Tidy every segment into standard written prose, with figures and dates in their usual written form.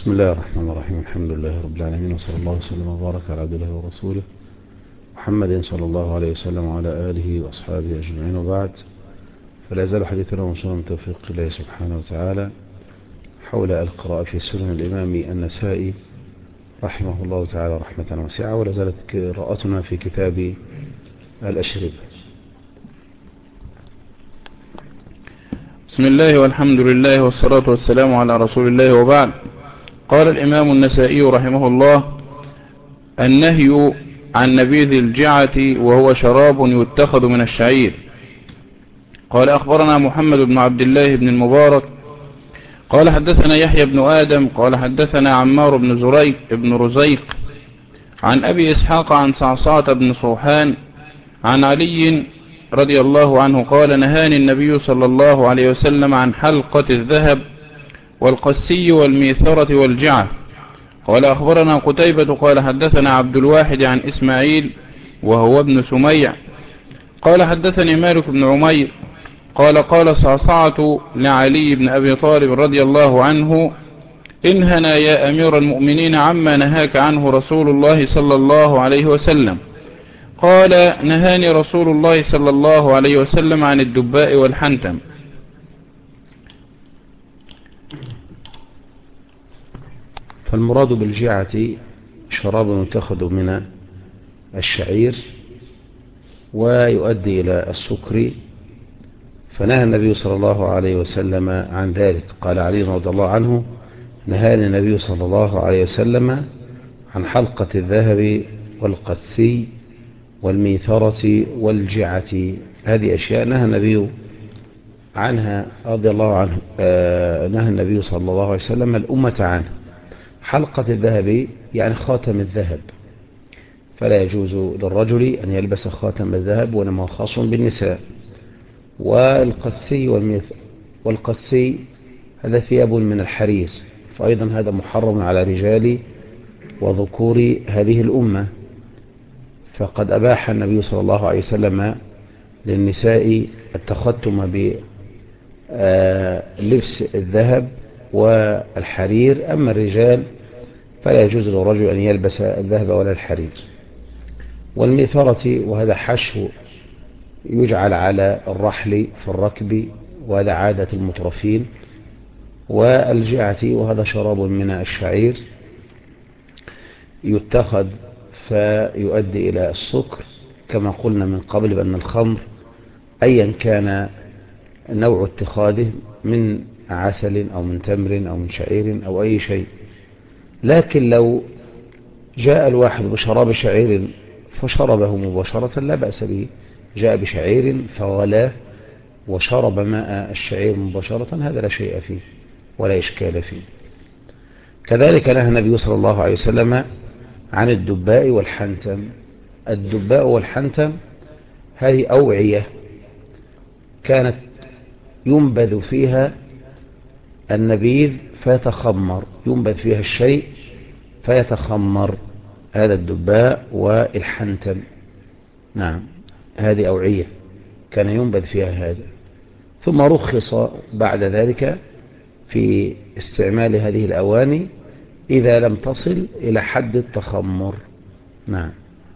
بسم الله الرحمن الرحيم. الحمد لله رب العالمين، وصلى الله وسلم وبارك على عبد الله ورسوله محمد صلى الله عليه وسلم وعلى آله وأصحابه أجمعين، وبعد. فلا يزال حديثنا موصولا من توفيق الله سبحانه وتعالى حول القراءة في سنن الإمام النسائي رحمه الله تعالى رحمة واسعة، ولا زالت قراءتنا في كتاب الأشربة. بسم الله والحمد لله والصلاة والسلام على رسول الله، وبعد. قال الإمام النسائي رحمه الله: النهي عن نبيذ الجعة، وهو شراب يتخذ من الشعير. قال أخبرنا محمد بن عبد الله بن المبارك قال حدثنا يحيى بن آدم قال حدثنا عمار بن رزيق عن أبي إسحاق عن صعصعة بن صوحان عن علي رضي الله عنه قال: نهاني النبي صلى الله عليه وسلم عن حلقة الذهب والقسي والميثرة والجعة. قال أخبرنا قتيبة قال حدثنا عبد الواحد عن إسماعيل وهو ابن سميع قال حدثني مالك بن عمير قال صعصعة لعلي بن أبي طالب رضي الله عنه: انهنا يا أمير المؤمنين عما نهاك عنه رسول الله صلى الله عليه وسلم. قال: نهاني رسول الله صلى الله عليه وسلم عن الدباء والحنتم. فالمراد بالجعة شراب يتخذ من الشعير ويؤدي إلى السكر، فنهى النبي صلى الله عليه وسلم عن ذلك. قال علي رضي الله عنه: نهاني النبي صلى الله عليه وسلم عن حلقة الذهب والقسي والميثرة والجعة. هذه أشياء نهى النبي عنها رضي الله عنه، نهى النبي صلى الله عليه وسلم الأمة عنه. حلقة الذهب يعني خاتم الذهب، فلا يجوز للرجل أن يلبس خاتم الذهب، وإنما خاص بالنساء. والقسي هذا ثياب من الحرير، فأيضا هذا محرم على رجال وذكور هذه الأمة، فقد أباح النبي صلى الله عليه وسلم للنساء التختم بلبس الذهب والحرير، أما الرجال فلا يجوز للرجل أن يلبس الذهب ولا الحرير. والميثرة وهذا حشو يجعل على الرحل في الركب، وهذا عادة المترفين. والجعة وهذا شراب من الشعير يتخذ فيؤدي إلى السكر، كما قلنا من قبل بأن الخمر أيا كان نوع اتخاذه من عسل أو من تمر أو من شعير أو أي شيء، لكن لو جاء الواحد بشراب شعير فشربه مباشرة لا بأس به. جاء بشعير فغلاه وشرب ماء الشعير مباشرة، هذا لا شيء فيه ولا إشكال فيه. كذلك نهى النبي صلى الله عليه وسلم عن الدباء والحنتم. الدباء والحنتم هذه أوعية كانت ينبذ فيها النبيذ فيتخمر، ينبذ فيها الشيء فيتخمر، هذا الدباء والحنتم. نعم، هذه أوعية كان ينبذ فيها هذا، ثم رخص بعد ذلك في استعمال هذه الأواني إذا لم تصل إلى حد التخمر. نعم.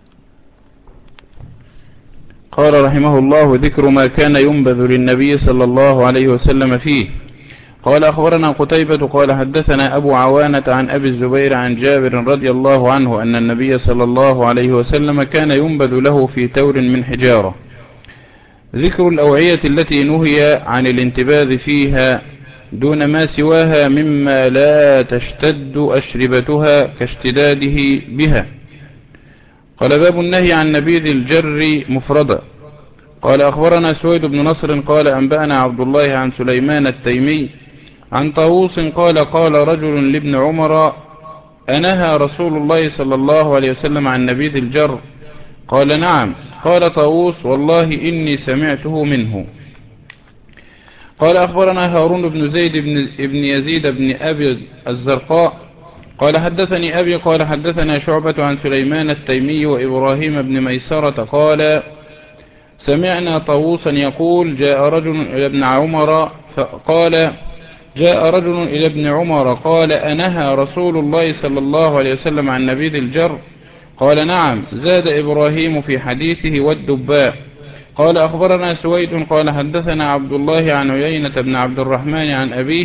قال رحمه الله: ذكر ما كان ينبذ للنبي صلى الله عليه وسلم فيه. قال أخبرنا قتيبة قال حدثنا أبو عوانة عن أبي الزبير عن جابر رضي الله عنه أن النبي صلى الله عليه وسلم كان ينبذ له في تور من حجارة. ذكر الأوعية التي نهي عن الانتباذ فيها دون ما سواها مما لا تشتد أشربتها كاشتداده بها. قال: باب النهي عن نبيذ الجر مفردا. قال أخبرنا سويد بن نصر قال أنبأنا عبد الله عن سليمان التيمي عن طاووس قال رجل لابن عمر: أنهى رسول الله صلى الله عليه وسلم عن نبيذ الجر؟ قال: نعم. قال طاووس: والله إني سمعته منه. قال أخبرنا هارون بن زيد بن يزيد بن أبي الزرقاء قال حدثني أبي قال حدثنا شعبة عن سليمان التيمي وإبراهيم بن ميسرة قال: سمعنا طاووسا يقول: جاء رجل إلى ابن عمر فقال: جاء رجل إلى ابن عمر قال أنهى رسول الله صلى الله عليه وسلم عن نبيذ الجر؟ قال نعم. زاد إبراهيم في حديثه والدباء. قال أخبرنا سويد قال حدثنا عبد الله عن عيينة بن عبد الرحمن عن أبيه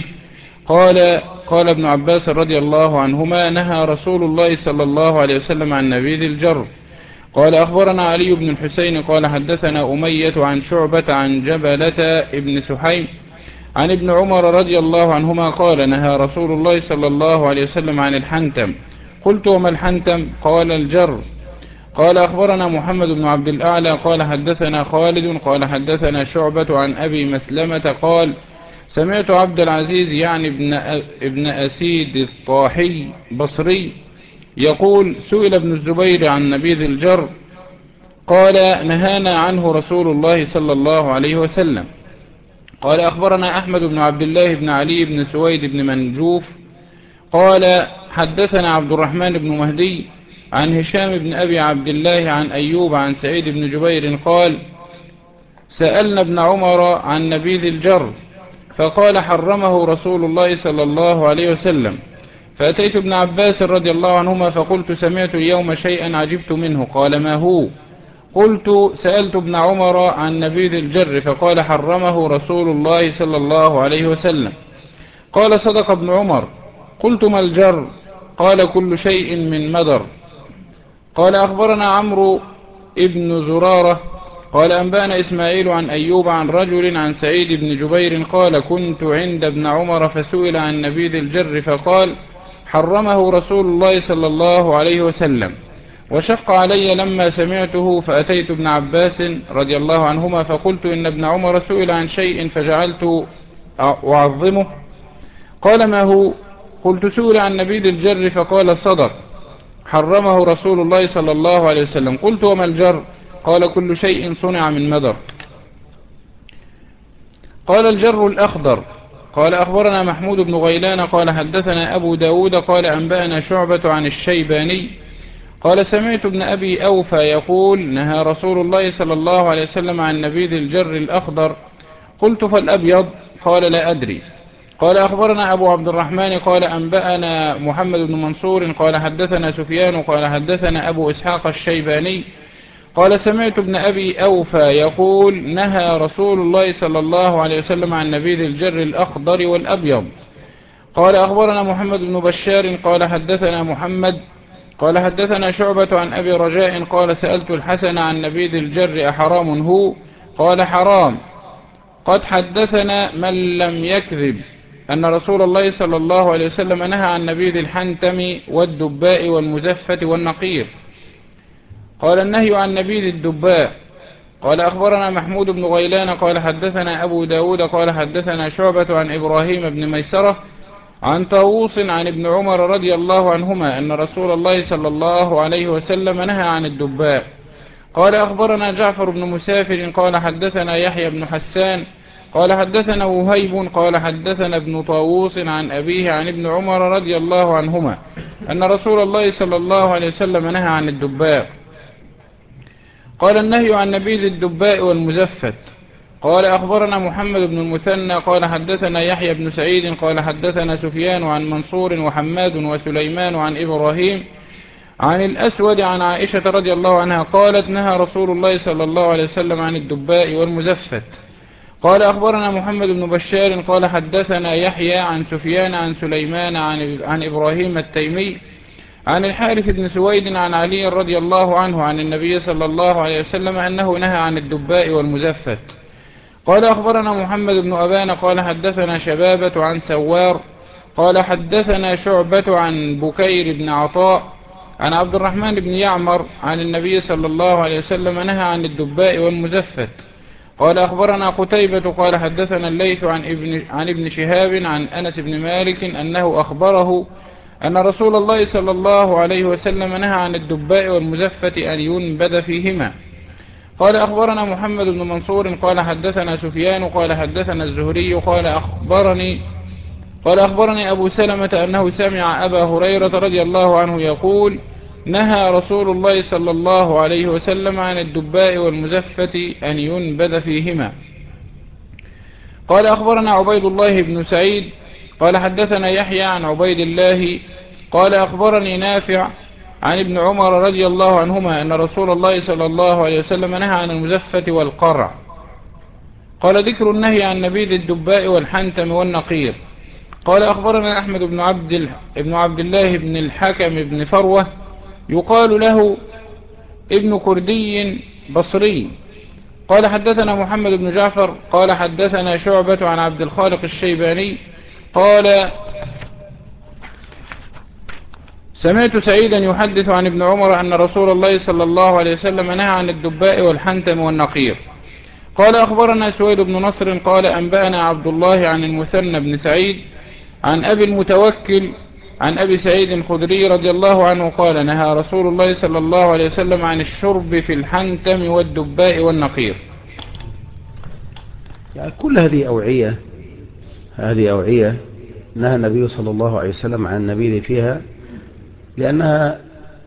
قال ابن عباس رضي الله عنهما نهى رسول الله صلى الله عليه وسلم عن نبيذ الجر. قال أخبرنا علي بن الحسين قال حدثنا أمية عن شعبة عن جبلة ابن سحيم عن ابن عمر رضي الله عنهما قال نهى رسول الله صلى الله عليه وسلم عن الحنتم. قلت وما الحنتم؟ قال الجر. قال أخبرنا محمد بن عبد الأعلى قال حدثنا خالد قال حدثنا شعبة عن أبي مسلمة قال سمعت عبد العزيز يعني ابن أسيد الطاحي بصري يقول سئل ابن الزبير عن نبيذ الجر قال نهانا عنه رسول الله صلى الله عليه وسلم. قال أخبرنا أحمد بن عبد الله بن علي بن سويد بن منجوف قال حدثنا عبد الرحمن بن مهدي عن هشام بن أبي عبد الله عن أيوب عن سعيد بن جبير قال سألنا ابن عمر عن نبيذ الجر فقال حرمه رسول الله صلى الله عليه وسلم. فأتيت ابن عباس رضي الله عنهما فقلت سمعت اليوم شيئا عجبت منه. قال ما هو؟ قلت سألت ابن عمر عن نبيذ الجر فقال حرمه رسول الله صلى الله عليه وسلم. قال صدق ابن عمر. قلت ما الجر؟ قال كل شيء من مدر. قال أخبرنا عمرو ابن زرارة قال أنبأنا إسماعيل عن أيوب عن رجل عن سعيد بن جبير قال كنت عند ابن عمر فسئل عن نبيذ الجر فقال حرمه رسول الله صلى الله عليه وسلم. وشق علي لما سمعته فأتيت ابن عباس رضي الله عنهما فقلت إن ابن عمر سئل عن شيء فجعلت أعظمه. قال ما هو؟ قلت سئل عن نبيذ الجر فقال صدق حرمه رسول الله صلى الله عليه وسلم. قلت وما الجر؟ قال كل شيء صنع من مدر. قال الجر الأخضر. قال أخبرنا محمود بن غيلان قال حدثنا أبو داود قال أنبأنا شعبة عن الشيباني قال سمعت ابن أبي أوفى يقول نهى رسول الله صلى الله عليه وسلم عن نبيذ الجر الأخضر. قلت فالأبيض؟ قال لا أدري. قال أخبرنا أبو عبد الرحمن قال أنبأنا محمد بن منصور قال حدثنا سفيان قال حدثنا أبو إسحاق الشيباني قال سمعت ابن أبي أوفى يقول نهى رسول الله صلى الله عليه وسلم عن نبيذ الجر الأخضر والأبيض. قال أخبرنا محمد بن بشار قال حدثنا محمد قال حدثنا شعبة عن أبي رجاء قال سألت الحسن عن نبيذ الجر أحرام هو؟ قال حرام. قد حدثنا من لم يكذب أن رسول الله صلى الله عليه وسلم نهى عن نبيذ الحنتم والدباء والمزفة والنقير. قال النهي عن نبيذ الدباء. قال أخبرنا محمود بن غيلان قال حدثنا أبو داود قال حدثنا شعبة عن إبراهيم بن ميسرة عن طاووس عن ابن عمر رضي الله عنهما أن رسول الله صلى الله عليه وسلم نهى عن الدباء. قال أخبرنا جعفر بن مسافر قال حدثنا يحيى بن حسان قال حدثنا وهيب قال حدثنا ابن طاووس عن أبيه عن ابن عمر رضي الله عنهما أن رسول الله صلى الله عليه وسلم نهى عن الدباء. قال النهي عن نبيذ الدباء والمزفت. قال أخبرنا محمد بن المثنى قال حدثنا يحيى بن سعيد قال حدثنا سفيان عن منصور وحماد وسليمان عن إبراهيم عن الأسود عن عائشة رضي الله عنها قالت نهى رسول الله صلى الله عليه وسلم عن الدباء والمزفت. قال أخبرنا محمد بن بشار قال حدثنا يحيى عن سفيان عن سليمان عن إبراهيم التيمي عن الحارث بن سويد عن علي رضي الله عنه عن النبي صلى الله عليه وسلم أنه نهى عن الدباء والمزفت. قال أخبرنا محمد بن أبان قال حدثنا شبابة عن سوار قال حدثنا شعبة عن بكير بن عطاء عن عبد الرحمن بن يعمر عن النبي صلى الله عليه وسلم نهى عن الدباء والمزفت. قال أخبرنا قتيبة قال حدثنا الليث عن ابن شهاب عن أنس بن مالك أنه أخبره أن رسول الله صلى الله عليه وسلم نهى عن الدباء والمزفت أن ينبذ فيهما. قال أخبرنا محمد بن منصور قال حدثنا سفيان قال حدثنا الزهري قال أخبرني أبو سلمة أنه سمع أبا هريرة رضي الله عنه يقول نهى رسول الله صلى الله عليه وسلم عن الدباء والمزفت أن ينبذ فيهما. قال أخبرنا عبيد الله بن سعيد قال حدثنا يحيى عن عبيد الله قال أخبرني نافع عن ابن عمر رضي الله عنهما أن رسول الله صلى الله عليه وسلم نهى عن المزفة والقرع. قال ذكر النهي عن نبيذ الدباء والحنتم والنقير. قال أخبرنا أحمد بن عبد الله بن الحكم بن فروة يقال له ابن كردي بصري. قال حدثنا محمد بن جعفر قال حدثنا شعبة عن عبد الخالق الشيباني قال سمعت سعيدا يحدث عن ابن عمر أن رسول الله صلى الله عليه وسلم نهى عن الدباء والحنتم والنقير. قال أخبرنا سويد بن نصر قال أنبأنا عبد الله عن المثنى بن سعيد عن أبي المتوكل عن أبي سعيد الخدري رضي الله عنه قال نهى رسول الله صلى الله عليه وسلم عن الشرب في الحنتم والدباء والنقير. يعني كل هذه أوعية نهى النبي صلى الله عليه وسلم عن النبيذ فيها، لأنها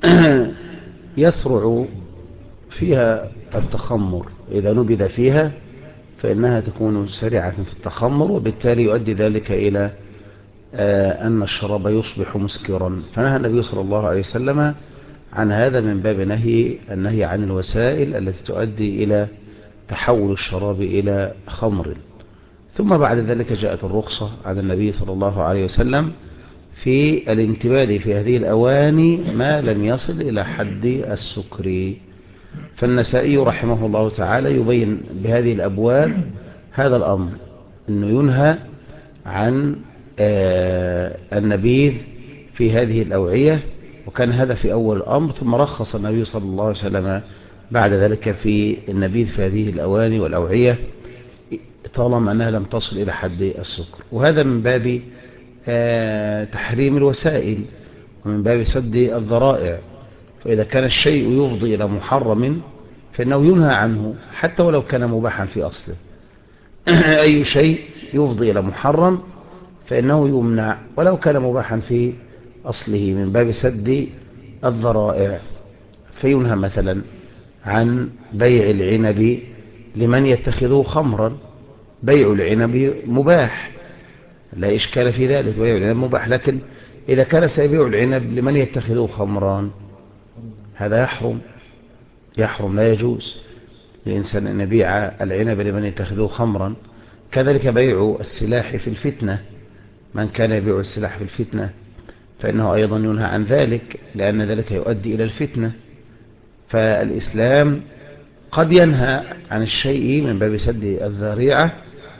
يسرع فيها التخمر. إذا نبذ فيها فإنها تكون سريعة في التخمر، وبالتالي يؤدي ذلك إلى أن الشراب يصبح مسكرا. فنهى النبي صلى الله عليه وسلم عن هذا من باب النهي عن الوسائل التي تؤدي إلى تحول الشراب إلى خمر. ثم بعد ذلك جاءت الرخصة عن النبي صلى الله عليه وسلم في الانتباه في هذه الأواني ما لم يصل إلى حد السكر. فالنسائي رحمه الله تعالى يبين بهذه الأبواب هذا الأمر، أنه ينهى عن النبيذ في هذه الأوعية، وكان هذا في أول الأمر، ثم رخص النبي صلى الله عليه وسلم بعد ذلك في النبيذ في هذه الأواني والأوعية طالما أنها لم تصل إلى حد السكر. وهذا من باب تحريم الوسائل ومن باب سد الذرائع. فإذا كان الشيء يفضي إلى محرم فإنه ينهى عنه حتى ولو كان مباحا في أصله. أي شيء يفضي إلى محرم فإنه يمنع ولو كان مباحا في أصله من باب سد الذرائع. فينهى مثلا عن بيع العنب لمن يتخذه خمرا. بيع العنب مباح لا إشكال في ذلك، بيع العنب مباح، لكن إذا كان سيبيع العنب لمن يتخذه خمرا هذا يحرم لا يجوز للإنسان أن يبيع العنب لمن يتخذه خمرا. كذلك بيع السلاح في الفتنة، من كان يبيع السلاح في الفتنة فإنه أيضا ينهى عن ذلك، لأن ذلك يؤدي إلى الفتنة. فالإسلام قد ينهى عن الشيء من باب سد الذريعة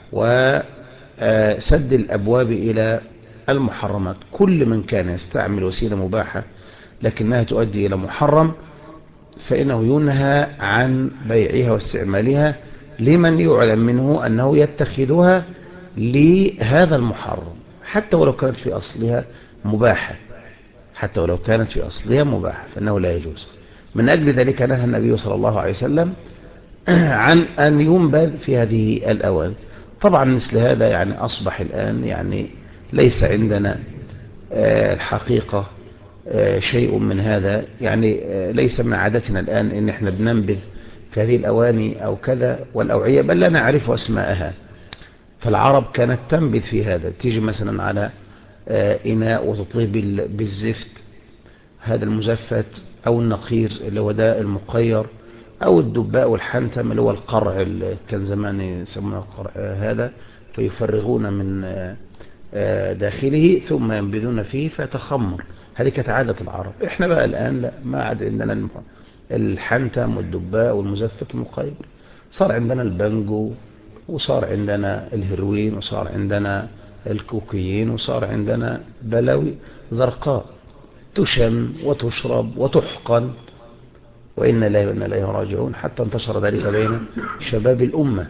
وسد الأبواب إلى المحرمات. كل من كان يستعمل وسيلة مباحة لكنها تؤدي إلى محرم فإنه ينهى عن بيعها واستعمالها لمن يعلم منه أنه يتخذها لهذا المحرم حتى ولو كانت في أصلها مباحة، فإنه لا يجوز. من أجل ذلك نهى النبي صلى الله عليه وسلم عن أن ينبذ في هذه الأوان. طبعا مثل هذا يعني أصبح الآن يعني ليس عندنا الحقيقة شيء من هذا، يعني ليس من عادتنا الآن إن احنا بننبذ في هذه الأواني أو كذا والأوعية، بل لا نعرف أسماءها. فالعرب كانت تنبذ في هذا، تيجي مثلا على إناء وتطليه بالزفت هذا المزفت، أو النقير اللي هو ده المقير، أو الدباء والحنتم اللي هو القرع اللي كان زمان يسمونه القرع هذا، فيفرغون من داخله ثم ينبذون فيه فيتخمر. هذه كانت عادة العرب. احنا بقى الآن لا، ما عاد عندنا الحنتم والدباء والمزفت المقير، صار عندنا البنجو، وصار عندنا الهيروين، وصار عندنا الكوكيين، وصار عندنا بلاوي زرقاء تشم وتشرب وتحقن، وإن الله وإنا إليه راجعون، حتى انتشر ذلك بين شباب الأمة.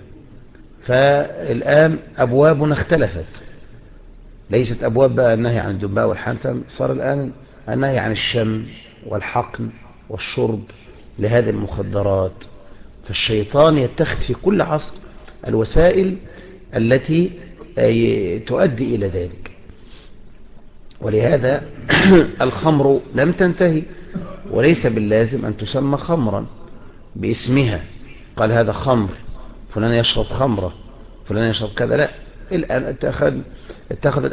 فالآن أبوابنا اختلفت، ليست أبواب بقى النهي عن الدباء والحنتم، صار الآن النهي عن الشم والحقن والشرب لهذه المخدرات. فالشيطان يتخذ في كل عصر الوسائل التي تؤدي إلى ذلك. ولهذا الخمر لم تنتهي، وليس باللازم أن تسمى خمرا باسمها. قال هذا خمر، فلان يشرب خمرة، فلان يشرب كذا، لا، الآن اتخذت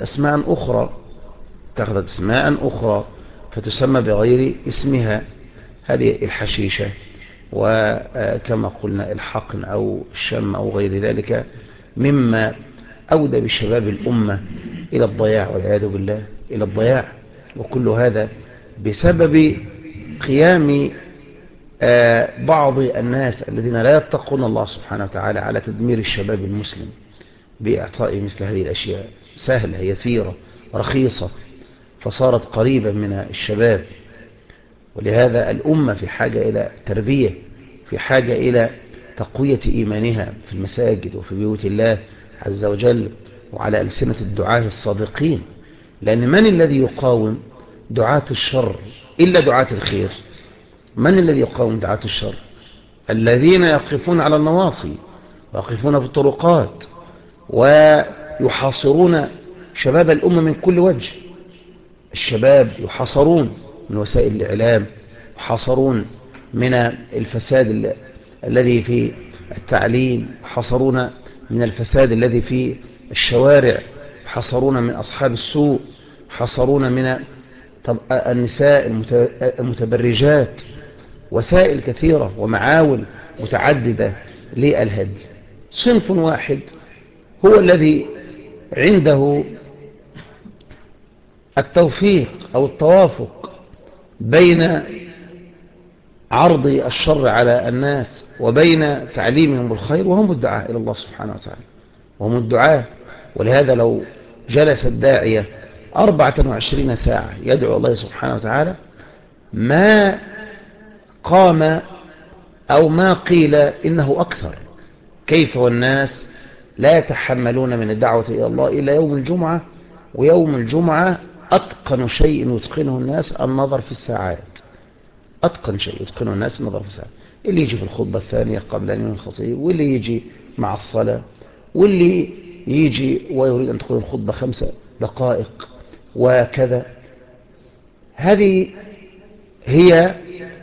أسماء أخرى فتسمى بغير اسمها. هذه الحشيشة، وكما قلنا الحقن أو الشم أو غير ذلك مما أودى بشباب الأمة إلى الضياع والعياذ بالله، إلى الضياع. وكل هذا بسبب قيام بعض الناس الذين لا يتقون الله سبحانه وتعالى على تدمير الشباب المسلم بإعطاء مثل هذه الأشياء سهلة يسيرة رخيصة، فصارت قريبا من الشباب. ولهذا الأمة في حاجة إلى تربية، في حاجة إلى تقوية إيمانها في المساجد وفي بيوت الله عز وجل وعلى ألسنة الدعاة الصادقين. لأن من الذي يقاوم دعاة الشر إلا دعاة الخير؟ من الذي يقاوم دعاة الشر؟ الذين يقفون على النواصي ويقفون في الطرقات ويحاصرون شباب الأمة من كل وجه. الشباب يحاصرون من وسائل الإعلام، يحاصرون من الفساد الذي في التعليم، يحاصرون من الفساد الذي في الشوارع، يحاصرون من أصحاب السوء، يحاصرون من النساء المتبرجات، وسائل كثيرة ومعاول متعددة للهدي. صنف واحد هو الذي عنده التوفيق أو التوافق بين عرض الشر على الناس وبين تعليمهم الخير، وهم الدعاء إلى الله سبحانه وتعالى، وهم الدعاء. ولهذا لو جلس الداعية 24 ساعة يدعو الله سبحانه وتعالى ما قام أو ما قيل إنه أكثر. كيف والناس لا يتحملون من الدعوة إلى الله إلا يوم الجمعة، ويوم الجمعة أتقن شيء يتقنه الناس النظر في الساعات. أتقن شيء يتقنه الناس النظر في الساعات، اللي يجي في الخطبة الثانية قبل أن ينهي الخطيب، واللي يجي مع الصلاة، واللي يجي ويريد أن تكون الخطبة 5 دقائق وكذا. هذه هي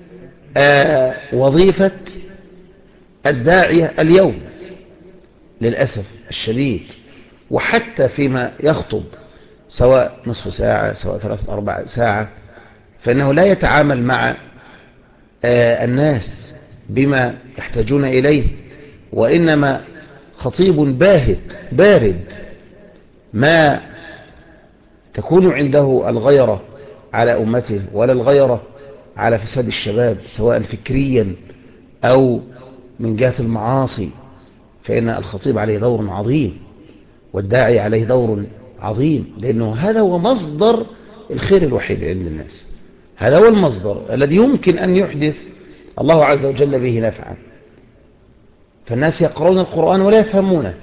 وظيفة الداعية اليوم للأسف الشديد. وحتى فيما يخطب سواء نصف ساعة سواء 3-4 ساعة، فإنه لا يتعامل مع الناس بما يحتاجون إليه، وإنما خطيب باهت بارد ما تكون عنده الغيرة على أمته ولا الغيرة على فساد الشباب سواء فكريا أو من جهة المعاصي. فإن الخطيب عليه دور عظيم والداعي عليه دور عظيم، لأنه هذا هو مصدر الخير الوحيد عند الناس، هذا هو المصدر الذي يمكن أن يحدث الله عز وجل به نفعا. فالناس يقرؤون القرآن ولا يفهمونه،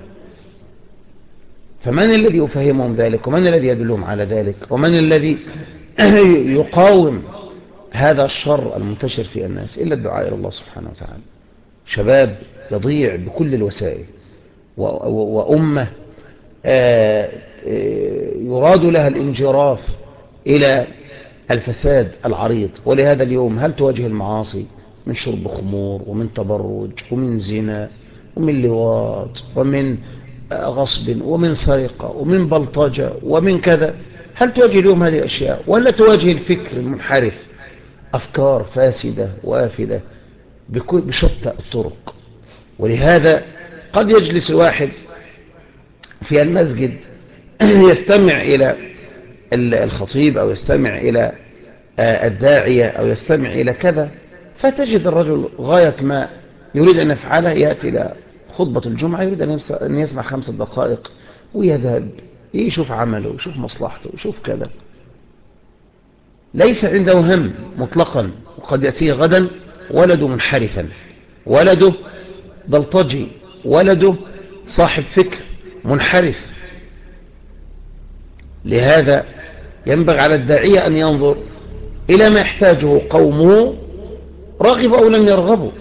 فمن الذي يفهمهم ذلك؟ ومن الذي يدلهم على ذلك؟ ومن الذي يقاوم هذا الشر المنتشر في الناس إلا الدعاء إلى الله سبحانه وتعالى. شباب يضيع بكل الوسائل، وأمة يراد لها الانجراف إلى الفساد العريض. ولهذا اليوم هل تواجه المعاصي من شرب خمور ومن تبرج ومن زنا ومن لواط ومن غصب ومن سرقة ومن بلطجة ومن كذا؟ هل تواجه اليوم هذه الأشياء، ولا تواجه الفكر المنحرف، أفكار فاسدة وافدة بشتى الطرق؟ ولهذا قد يجلس الواحد في المسجد يستمع إلى الخطيب أو يستمع إلى الداعية أو يستمع إلى كذا، فتجد الرجل غاية ما يريد أن يفعله يأتي إلى خطبة الجمعة يريد أن يسمع 5 دقائق ويذهب يشوف عمله يشوف مصلحته يشوف كذا، ليس عنده هم مطلقا. وقد يأتيه غدا ولده منحرفا، ولده بلطجي، ولده صاحب فكر منحرف. لهذا ينبغي على الداعية أن ينظر إلى ما يحتاجه قومه رغب أو لم يرغبوا.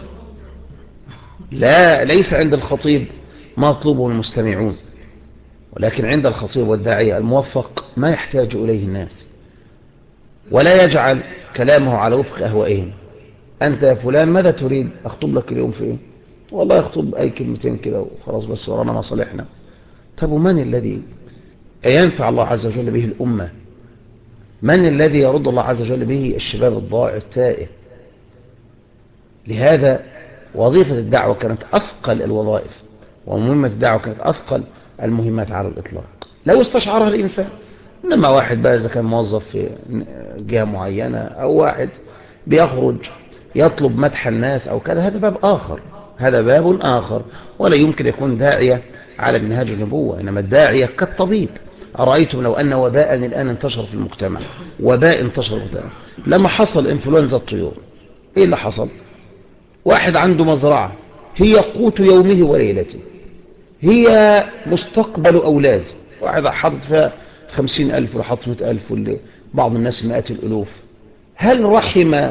ليس عند الخطيب ما يطلبه المستمعون، ولكن عند الخطيب والداعية الموفق ما يحتاج إليه الناس، ولا يجعل كلامه على وفق أهوائهم. أنت يا فلان ماذا تريد أخطب لك اليوم في إيه؟ والله يخطب أي كلمتين كده وخلاص بس ورانا مصالحنا. طب ومن الذي ينفع الله عز وجل به الأمة؟ من الذي يرد الله عز وجل به الشباب الضائع التائه؟ لهذا وظيفة الدعوة كانت أثقل الوظائف، ومهمة الدعوة كانت أثقل المهمات على الإطلاق لو استشعرها الإنسان. إنما واحد بقى إذا كان موظف في جهة معينة، أو واحد بيخرج يطلب مدح الناس أو كذا، هذا باب آخر، هذا باب آخر، ولا يمكن يكون داعية على منهاج النبوة. إنما الداعية كالطبيب. أرأيتم لو أن وباء الآن انتشر في المجتمع، وباء انتشر في المجتمع، لما حصل انفلونزا الطيور، إيه اللي حصل؟ واحد عنده مزرعة هي قوت يومه وليلته، هي مستقبل أولاده، واحد حاطط فيها 50,000 وحاطط 100,000 بعض الناس مئات الألوف. هل رحم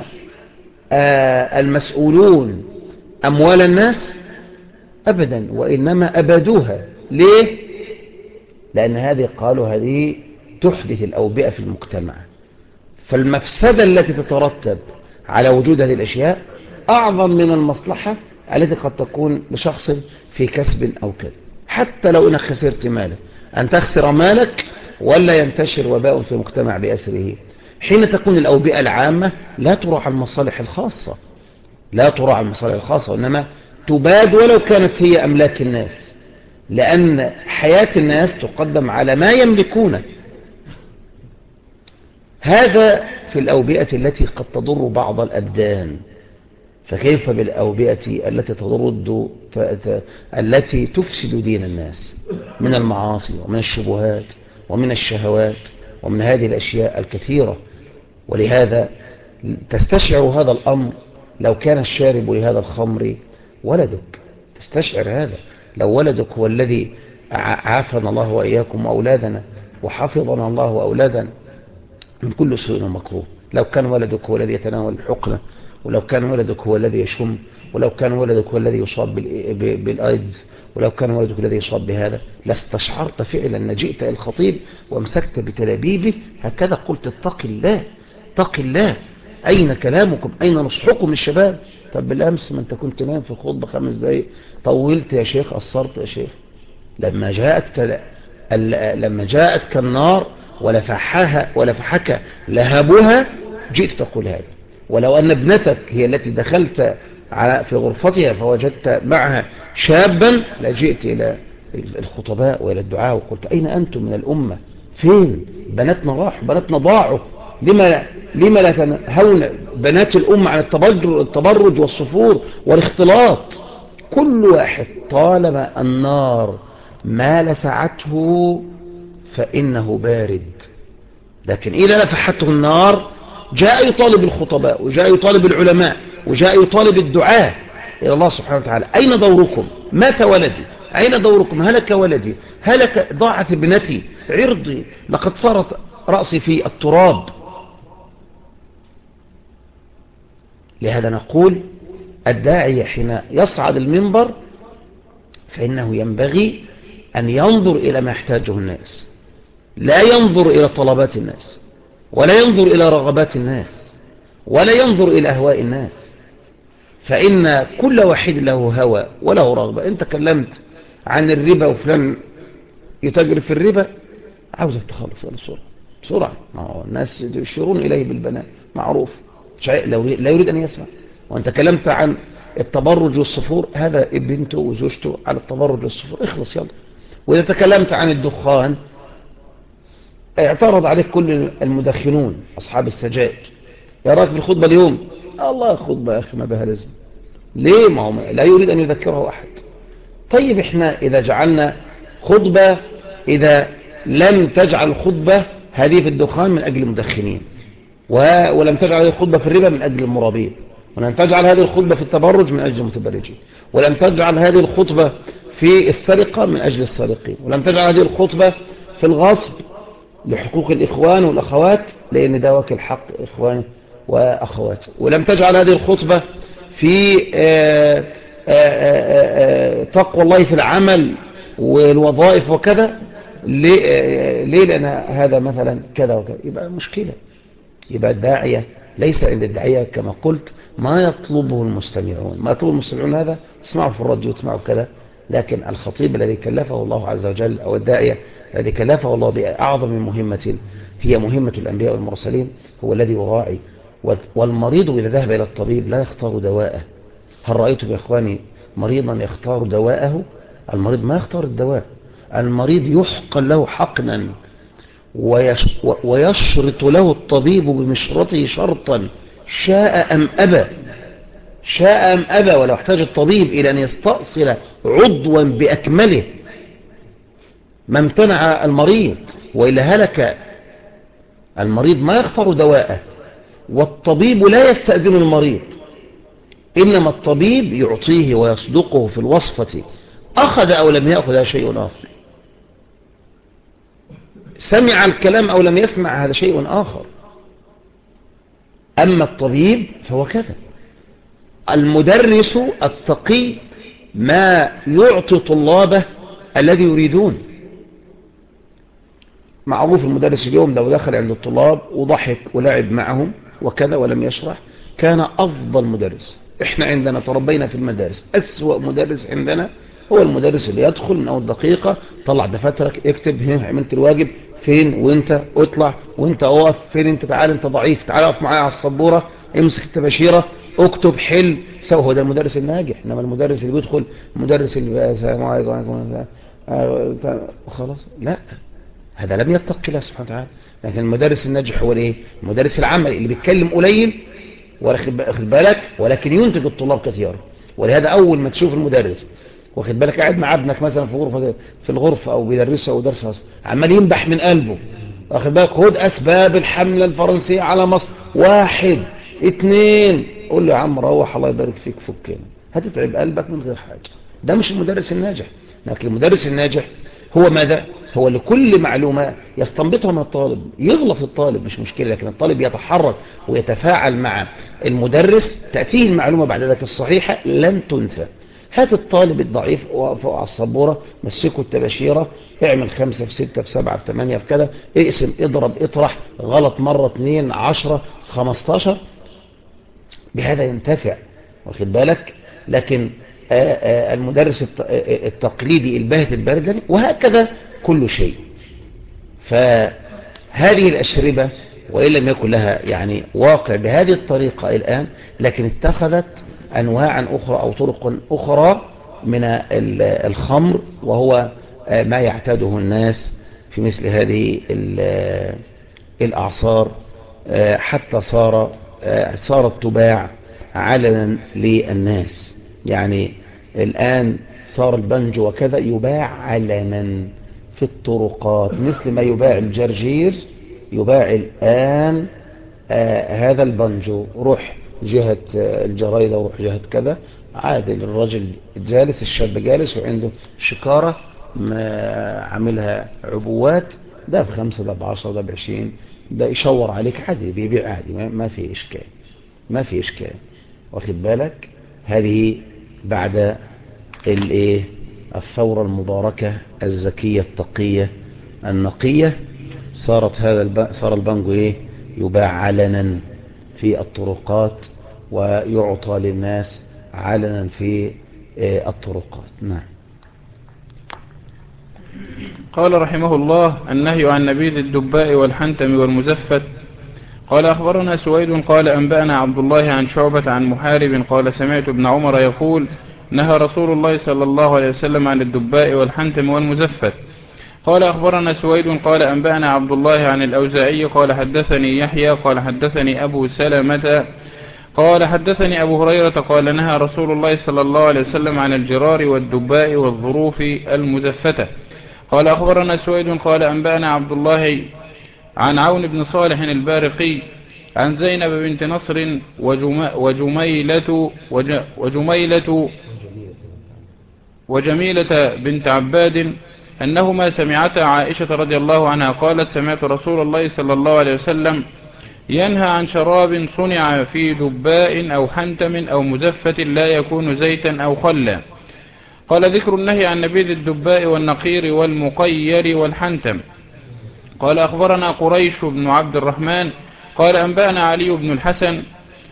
المسؤولون أموال الناس؟ أبدا، وإنما أبدوها. ليه؟ لأن هذه تحدث الأوبئة في المجتمع. فالمفسدة التي تترتب على وجود هذه الأشياء أعظم من المصلحة التي قد تكون لشخص في كسب أو كذب. حتى لو أنك خسرت مالك، أن تخسر مالك ولا ينتشر وباء في المجتمع بأسره. حين تكون الأوبئة العامة لا تراعى المصالح الخاصة، لا تراعى المصالح الخاصة، وإنما تباد ولو كانت هي أملاك الناس، لأن حياة الناس تقدم على ما يملكونه. هذا في الأوبئة التي قد تضر بعض الأبدان، فكيف بالأوبئة التي تفسد دين الناس من المعاصي ومن الشبهات ومن الشهوات ومن هذه الأشياء الكثيرة. ولهذا تستشعر هذا الأمر لو كان الشارب لهذا الخمر ولدك، تستشعر هذا. لو ولدك هو الذي عافنا الله وإياكم وأولادنا وحفظنا الله وأولادنا من كل سوء ومكروه، لو كان ولدك هو الذي يتناول الحقنة، ولو كان ولدك هو الذي يشم، ولو كان ولدك هو الذي يصاب بالأيدز، ولو كان ولدك الذي يصاب بهذا، لاستشعرت فعلا أن جئت إلى الخطيب وامسكت بتلابيبه هكذا قلت اتق الله، اتق الله. أين كلامكم؟ أين نصحكم الشباب؟ طب بالأمس ما أنت كنت نايم في الخطبة 5 دقايق، طولت يا شيخ، قصرت يا شيخ. لما جاءتك النار ولفحك لهبها جئت تقول هذا. ولو أن ابنتك هي التي دخلت في غرفتها فوجدت معها شابا لجئت إلى الخطباء وإلى الدعاء وقلت أين أنتم من الأمة؟ فين بناتنا؟ راحوا، بناتنا ضاعوا. لما لا تنهون بنات الأمة عن التبرج والصفور والاختلاط؟ كل واحد طالما النار ما لسعته فإنه بارد، لكن إذا لفحته النار جاء يطالب الخطباء، وجاء يطالب العلماء، وجاء يطالب الدعاء إلى الله سبحانه وتعالى. أين دوركم؟ مات ولدي، أين دوركم؟ هلك ولدي، هلك، ضاعت ابنتي، عرضي، لقد صارت رأسي في التراب. لهذا نقول الداعي حين يصعد المنبر فإنه ينبغي أن ينظر إلى ما يحتاجه الناس، لا ينظر إلى طلبات الناس، ولا ينظر إلى رغبات الناس، ولا ينظر إلى أهواء الناس. فإن كل واحد له هوى وله رغبة. أنت تكلمت عن الربا وفلان يتاجر في الربا، عاوزك تخلص بسرعة. الناس يشيرون إليه بالبنات، معروف، لا يريد أن يسمع. وأنت تكلمت عن التبرج والصفور، هذا ابنته وزوجته على التبرج والصفور، اخلص يلا. وإذا تكلمت عن الدخان اعترض عليك كل المدخنون أصحاب السجائر، يا راك في الخطبة اليوم؟ الله خطبة يا أخي ما بها لازم. ليه؟ ما هو لا يريد أن يذكره أحد. طيب احنا إذا جعلنا خطبة، إذا لم تجعل الخطبة هذه في الدخان من أجل المدخنين، ولم تجعل هذه الخطبة في الربا من أجل المرابين، ولم تجعل هذه الخطبة في التبرج من أجل المتبرجين، ولم تجعل هذه الخطبة في السرقة من أجل السارقين، ولم تجعل هذه الخطبة في الغصب لحقوق الإخوان والأخوات لأن ده واكل حق إخوان وأخوات، ولم تجعل هذه الخطبة في تقوى الله في العمل والوظائف وكذا. ليه؟ لأن هذا مثلا كذا وكذا. يبقى مشكلة. يبقى الداعية ليس عند الداعية كما قلت ما يطلبه المستمعون. ما يطلبه المستمعون هذا اسمعوا في الراديو، اسمعوا كذا، لكن الخطيب الذي كلفه الله عز وجل أو الداعية الذي كلفه الله بأعظم مهمة هي مهمة الأنبياء والمرسلين هو الذي يراعي. والمريض إذا ذهب إلى الطبيب لا يختار دواءه. هل رأيتم يا إخواني مريضا يختار دواءه؟ المريض ما يختار الدواء، المريض يحقن له حقنا ويشرط له الطبيب بمشرطه شرطا شاء أم أبى، شاء أم أبى، ولو احتاج الطبيب إلى أن يستأصل عضوا بأكمله ما امتنع المريض وإلا هلك. المريض ما يختار دواءه، والطبيب لا يستأذن المريض، إنما الطبيب يعطيه ويصدقه في الوصفة، أخذ أو لم يأخذ هذا شيء آخر، سمع الكلام أو لم يسمع هذا شيء آخر. أما الطبيب فهو كذا. المدرس التقي ما يعطي طلابه الذي يريدون. معروف المدرس اليوم لو دخل عند الطلاب وضحك ولعب معهم وكذا ولم يشرح كان أفضل مدرس. احنا عندنا تربينا في المدارس أسوأ مدرس عندنا هو المدرس اللي يدخل من أول دقيقة طلع دفاترك اكتب هنا عملت الواجب فين وانت اطلع وانت اقف فين انت تعال انت ضعيف تعال اقف معايا على السبورة امسك التباشيرة اكتب حل سوى. هو ده المدرس الناجح. انما المدرس اللي بيدخل المدرس اللي بقى خلاص لا، هذا لم يتق الله سبحانه وتعالى. لكن المدرس الناجح هو الايه؟ المدرس العملي اللي بيتكلم قليل واخد بالك ولكن ينتج الطلاب كثيرا. ولهذا اول ما تشوف المدرس واخد بالك قاعد مع ابنك مثلا في غرفه في الغرفه او بيدرسه او درس عمال ينبح من قلبه واخد بالك خد اسباب الحمله الفرنسيه على مصر 1 2 قول له يا عم روح الله يبارك فيك فكنا هتتعب قلبك من غير حاجه. ده مش المدرس الناجح. لكن المدرس الناجح هو ماذا؟ هو لكل معلومة يستنبطها من الطالب. يغلط الطالب مش مشكلة، لكن الطالب يتحرك ويتفاعل مع المدرس تأتيه المعلومة بعد ذلك الصحيحة لن تنسى. هات الطالب الضعيف وقفه على السبورة مسكه التباشيرة اعمل 5 في 6 في 7 في 8 في كده اقسم اضرب اطرح غلط مرة 2 10 15 بهذا ينتفع واخد بالك. لكن المدرس التقليدي الباهت الباردني وهكذا كل شيء. فهذه الأشربة وإن لم يكن لها يعني واقع بهذه الطريقة الآن لكن اتخذت أنواعا أخرى أو طرق أخرى من الخمر وهو ما يعتاده الناس في مثل هذه الأعصار حتى صارت تباع علنا للناس. يعني الآن صار البنجو وكذا يباع علنا في الطرقات مثل ما يباع الجرجير يباع الآن هذا البنجو. روح جهة الجرايدة وروح جهة كذا عادي الرجل جالس الشاب جالس وعنده شكارة عاملها عبوات ده ب5 ده ب10 ده ب20 ده يشور عليك عادي بيبيع عادي ما في إشكال ما في إشكال واخد بالك. هذه بعد الثورة المباركة الزكية التقية النقية صار البانجو يباع علنا في الطرقات ويعطى للناس علنا في الطرقات. نعم. قال رحمه الله النهي عن نبيذ الدباء والحنتم والمزفت. قال أخبرنا سويد قال أنبأنا عبد الله عن شعبة عن محارب قال سمعت ابن عمر يقول نهى رسول الله صلى الله عليه وسلم عن الدباء والحنتم والمزفت. قال أخبرنا سويد قال أنبأنا عبد الله عن الأوزاعي قال حدثني يحيى قال حدثني أبو سلمة قال حدثني أبو هريرة قال نهى رسول الله صلى الله عليه وسلم عن الجرار والدباء والظروف المزفتة. قال أخبرنا سويد قال أنبأنا عبد الله عن عون بن صالح البارقي عن زينب بنت نصر وجميلة بنت عباد أنهما سمعتا عائشة رضي الله عنها قالت سمعت رسول الله صلى الله عليه وسلم ينهى عن شراب صنع في دباء أو حنتم أو مزفة لا يكون زيتا أو خلا. قال ذكر النهي عن نبيذ الدباء والنقير والمقير والحنتم. قال أخبرنا قريش بن عبد الرحمن قال أنبأنا علي بن الحسن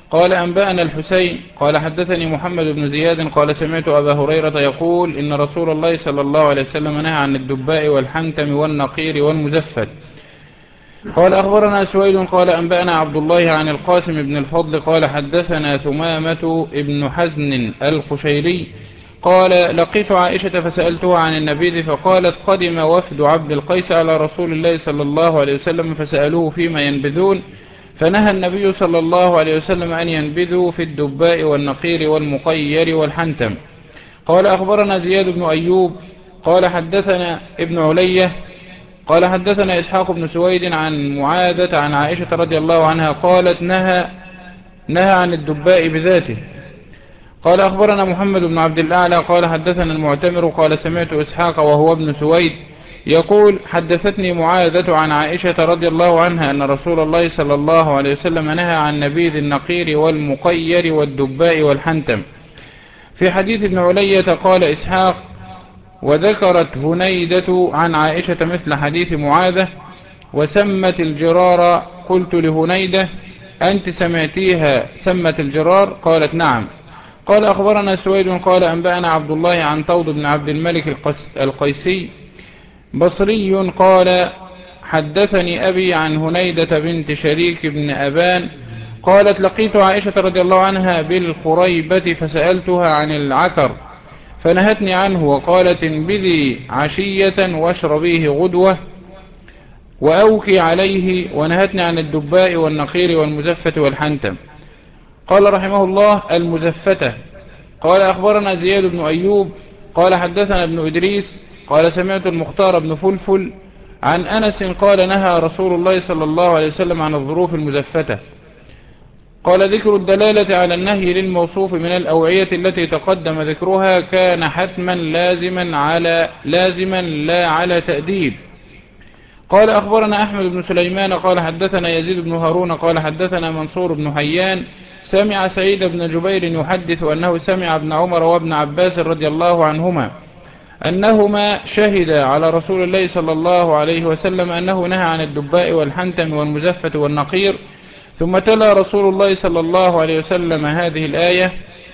قال أنبأنا الحسين قال حدثني محمد بن زياد قال سمعت أبا هريرة يقول إن رسول الله صلى الله عليه وسلم نهى عن الدباء والحنتم والنقير والمزفت. قال أخبرنا سويد قال أنبأنا عبد الله عن القاسم بن الفضل قال حدثنا ثمامة ابن حزن القشيري قال لقيت عائشة فسألتها عن النبيذ فقالت قدم وفد عبد القيس على رسول الله صلى الله عليه وسلم فسألوه فيما ينبذون فنهى النبي صلى الله عليه وسلم أن ينبذوا في الدباء والنقير والمقير والحنتم. قال أخبرنا زياد بن أيوب قال حدثنا ابن علية قال حدثنا إسحاق بن سويد عن معاذة عن عائشة رضي الله عنها قالت نهى عن الدباء بذاته. قال أخبرنا محمد بن عبد الأعلى قال حدثنا المعتمر قال سمعت إسحاق وهو ابن سويد يقول حدثتني معاذة عن عائشة رضي الله عنها أن رسول الله صلى الله عليه وسلم نهى عن نبيذ النقير والمقير والدباء والحنتم. في حديث ابن علية قال إسحاق وذكرت هنيدة عن عائشة مثل حديث معاذة وسمت الجرار. قلت لهنيدة أنت سمعتيها سمت الجرار؟ قالت نعم. قال أخبرنا سويد قال أنبأنا عبد الله عن طود بن عبد الملك القيسي بصري قال حدثني أبي عن هنيدة بنت شريك بن أبان قالت لقيت عائشة رضي الله عنها بالخريبة فسألتها عن العكر فنهتني عنه وقالت انبذي عشية واشربيه غدوة وأوكي عليه ونهتني عن الدباء والنقير والمزفة والحنتم. قال رحمه الله المزفتة. قال أخبرنا زياد بن أيوب قال حدثنا ابن إدريس قال سمعت المختار بن فلفل عن أنس قال نهى رسول الله صلى الله عليه وسلم عن الظروف المزفتة. قال ذكر الدلالة على النهي للموصوف من الأوعية التي تقدم ذكرها كان حتما لازما لا على تأديب. قال أخبرنا أحمد بن سليمان قال حدثنا يزيد بن هارون قال حدثنا منصور بن حيان سمع سعيد بن جبير يحدث أنه سمع ابن عمر وابن عباس رضي الله عنهما أنهما شهدا على رسول الله صلى الله عليه وسلم أنه نهى عن الدباء والحنتم والمزفة والنقير. ثم تلا رسول الله صلى الله عليه وسلم هذه الآية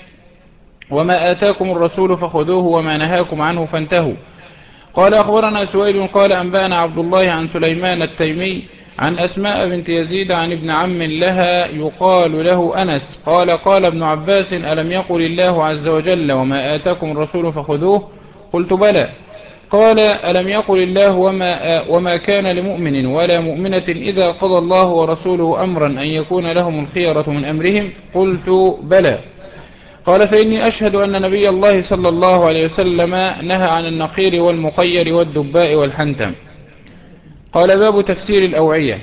وما آتاكم الرسول فخذوه وما نهاكم عنه فانتهوا. قال أخبرنا سويد قال أنبأنا عبد الله عن سليمان التيمي عن أسماء بنت يزيد عن ابن عم لها يقال له أنس قال ابن عباس ألم يقل الله عز وجل وما آتاكم الرسول فخذوه؟ قلت بلى. قال ألم يقل الله وما كان لمؤمن ولا مؤمنة إذا قضى الله ورسوله أمرا أن يكون لهم الخيرة من أمرهم؟ قلت بلى. قال فإني أشهد أن نبي الله صلى الله عليه وسلم نهى عن النقير والمقير والدباء والحنتم. قال باب تفسير الأوعية.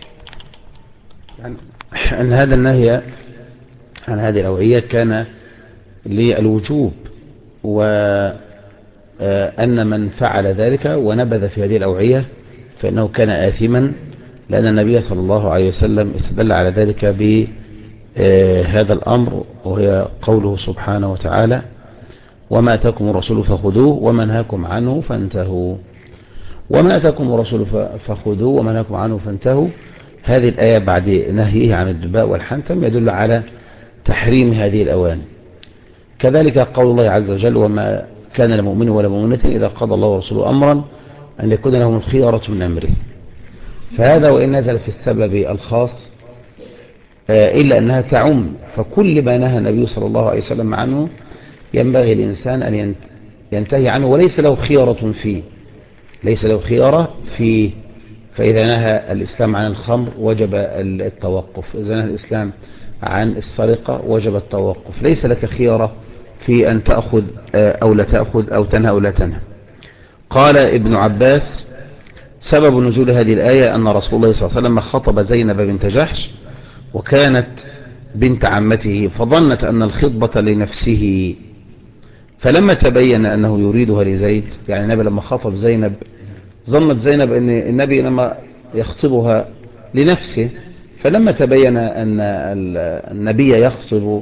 أن هذا النهي عن هذه الأوعية كان للوجوب وأن من فعل ذلك ونبذ في هذه الأوعية فإنه كان آثما لأن النبي صلى الله عليه وسلم استدل على ذلك بهذا الأمر وهي قوله سبحانه وتعالى وما أتاكم الرسول فخذوه وما نهاكم عنه فانتهوا. وما أتاكم الرسول فخذوه وما نهاكم عنه فانتهوا. هذه الآية بعد نهيه عن الدباء والحنتم يدل على تحريم هذه الأواني. كذلك قول الله عز وجل وما كان لمؤمن ولا مؤمنة إذا قضى الله ورسوله أمرا أن يكون لهم الخيرة من أمره. فهذا وإن نزل في السبب الخاص إلا أنها تعم فكل ما نهى النبي صلى الله عليه وسلم عنه ينبغي الإنسان أن ينتهي عنه وليس له خيرة فيه ليس له خيارة فيه. فإذا نهى الإسلام عن الخمر وجب التوقف، إذا نهى الإسلام عن السرقة وجب التوقف، ليس لك خيارة في أن تأخذ أو لا تأخذ أو تنهى أو لا تنهى. قال ابن عباس سبب نزول هذه الآية أن رسول الله صلى الله عليه وسلم خطب زينب بنت جحش وكانت بنت عمته فظنت أن الخطبة لنفسه فلما تبين أنه يريدها لزيد يعني النبي لما خطب زينب ظنت زينب أن النبي لما يخطبها لنفسه فلما تبين أن النبي يخطب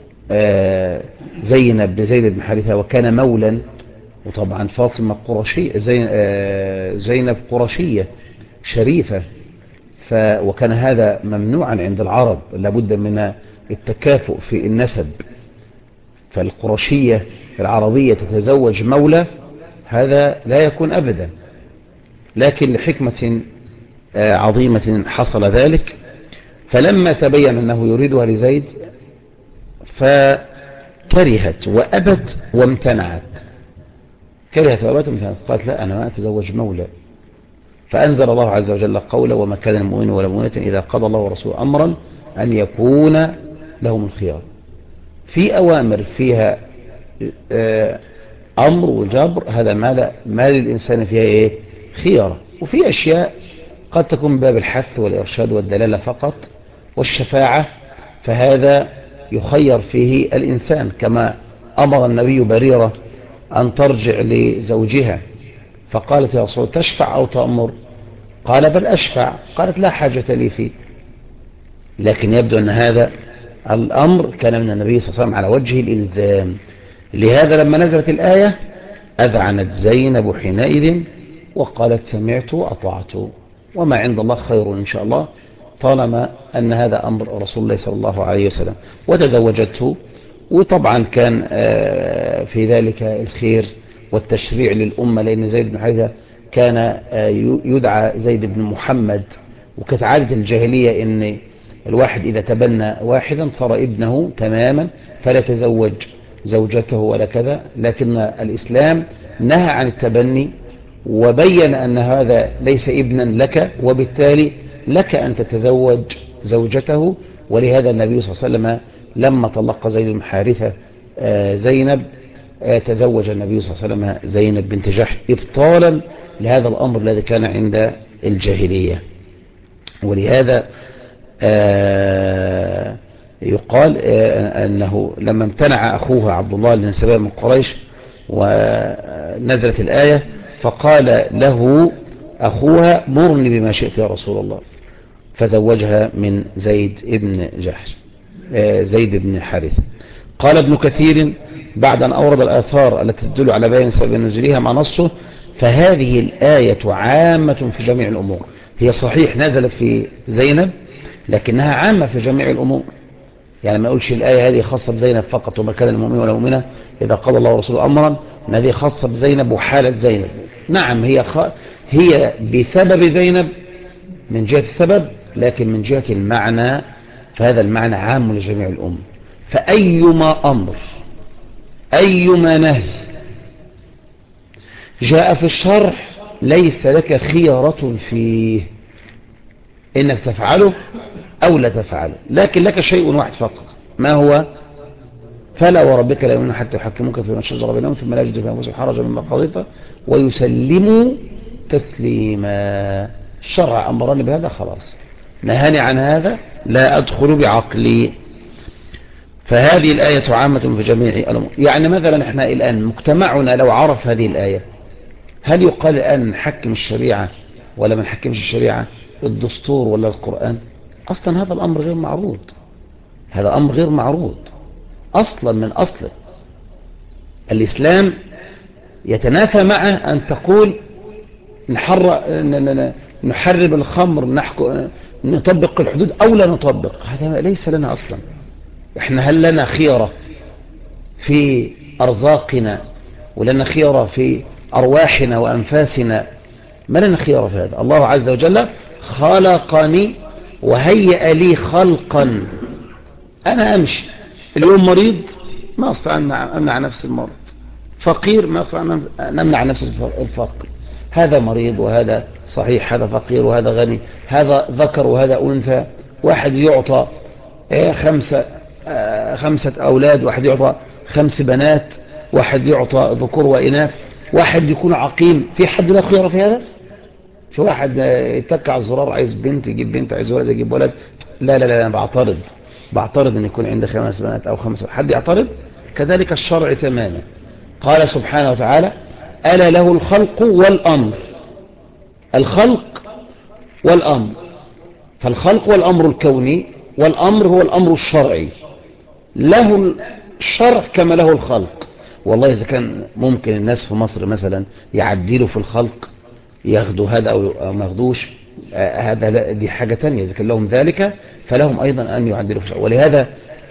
زينب لزيد بن حارثة وكان مولا وطبعا فاطمة قرشية زينب قرشية شريفة وكان هذا ممنوعا عند العرب لابد من التكافؤ في النسب، فالقرشية العربية تتزوج مولى، هذا لا يكون أبدا، لكن لحكمة عظيمة حصل ذلك. فلما تبين أنه يريدها لزيد فكرهت وأبت وامتنعت، كرهت وأبت وامتنعت، قالت لا أنا ما أتزوج مولى. فأنزل الله عز وجل قوله وما كان المؤمن ولا مؤمنة إذا قضى الله ورسوله أمرا أن يكون لهم الخيار. في أوامر فيها أمر وجبر، هذا ما للإنسان فيها إيه؟ خيارة. وفي أشياء قد تكون باب الحث والإرشاد والدلالة فقط، والشفاعة فهذا يخير فيه الإنسان، كما أمر النبي بريرة أن ترجع لزوجها فقالت يا رسول تشفع أو تأمر؟ قال بل أشفع. قالت لا حاجة لي فيه. لكن يبدو أن هذا الأمر كان من النبي صلى الله عليه وسلم على وجه الإلزام. لهذا لما نزلت الآية أذعنت زينب حينئذ وقالت سمعت وأطعت، وما عند الله خير إن شاء الله، طالما أن هذا أمر رسول الله صلى الله عليه وسلم. وتزوجته، وطبعا كان في ذلك الخير والتشريع للأمة، لأن زيد بن حارثة كان يدعى زيد بن محمد، وكانت عادة الجاهلية أن الواحد إذا تبنى واحدا صار ابنه تماما، فلا تزوج زوجته ولا كذا. لكن الإسلام نهى عن التبني وبين أن هذا ليس ابنا لك، وبالتالي لك أن تتزوج زوجته. ولهذا النبي صلى الله عليه وسلم لما طلق زيد بن حارثة زينب تزوج النبي صلى الله عليه وسلم زينب بنت جحش إبطالا لهذا الأمر الذي كان عند الجاهلية. ولهذا يقال أنه لما امتنع أخوها عبد الله لنسبه من قريش ونزلت الآية فقال له أخوها مرني بما شئت يا رسول الله، فزوجها من زيد بن جحش زيد بن حارث. قال ابن كثير بعد أن أورد الآثار التي تدل على بيان سبب نزولها مع نصه فهذه الآية عامة في جميع الأمور. هي صحيح نزلت في زينب لكنها عامة في جميع الأمور، يعني ما أقولش الآية هذه خاصة بزينب فقط وما كان المؤمن ولا مؤمنة إذا قضى الله ورسوله أمرا، هذه خاصة بزينب وحالة زينب. نعم هي بسبب زينب من جهة السبب، لكن من جهة المعنى فهذا المعنى عام لجميع الأمة. فأيما أمر أيما نهي جاء في الشرع ليس لك خيارة فيه إنك تفعله أو لا تفعله، لكن لك شيء واحد فقط، ما هو؟ فلا وربك لا يؤمنون حتى يحكموك فيما شجر بينهم ثم لا يجدوا في أنفسهم حرجا مما قضيت ويسلموا تسليما. الشرع أمرني بهذا خلاص، نهاني عن هذا لا أدخل بعقلي. فهذه الآية عامة في جميع الأمور. يعني مثلا احنا الآن مجتمعنا لو عرف هذه الآية هل يقال الآن نحكم الشريعة ولا ما نحكمش الشريعة، الدستور ولا القرآن؟ أصلا هذا الأمر غير معروض، هذا أمر غير معروض أصلا من أصله. الإسلام يتنافى معه أن تقول نحرم الخمر، نطبق الحدود أو لا نطبق، هذا ليس لنا أصلا. احنا هل لنا خيرة في أرزاقنا ولنا خيرة في أرواحنا وأنفاسنا؟ ما لنا خيرة في هذا. الله عز وجل خلقني وهيئ لي خلقا، أنا أمشي اليوم مريض ما أستطيع أن أمنع نفس المرض، فقير ما أستطيع أن أمنع نفس الفقر، هذا مريض وهذا صحيح، هذا فقير وهذا غني، هذا ذكر وهذا أنثى، واحد يعطى 5 أولاد، واحد يعطى 5 بنات، واحد يعطى ذكور وإناث، واحد يكون عقيم. في حد لا خيار في هذا؟ في واحد يتك على الزرار عايز بنت يجيب بنت، عايز ولد يجيب ولد؟ لا لا لا، أنا بعترض أن يكون عندي 5 بنات أو 5. حد يعترض؟ كذلك الشرع تماما. قال سبحانه وتعالى ألا له الخلق والأمر، الخلق والأمر، فالخلق والأمر الكوني، والأمر هو الأمر الشرعي، له الشرع كما له الخلق. والله إذا كان ممكن الناس في مصر مثلا يعدلوا في الخلق، ياخدوا هذا أو ما ياخدوش هذا، دي حاجة تانية. إذا كان لهم ذلك فلهم أيضا أن يعدلوا في الشرع. ولهذا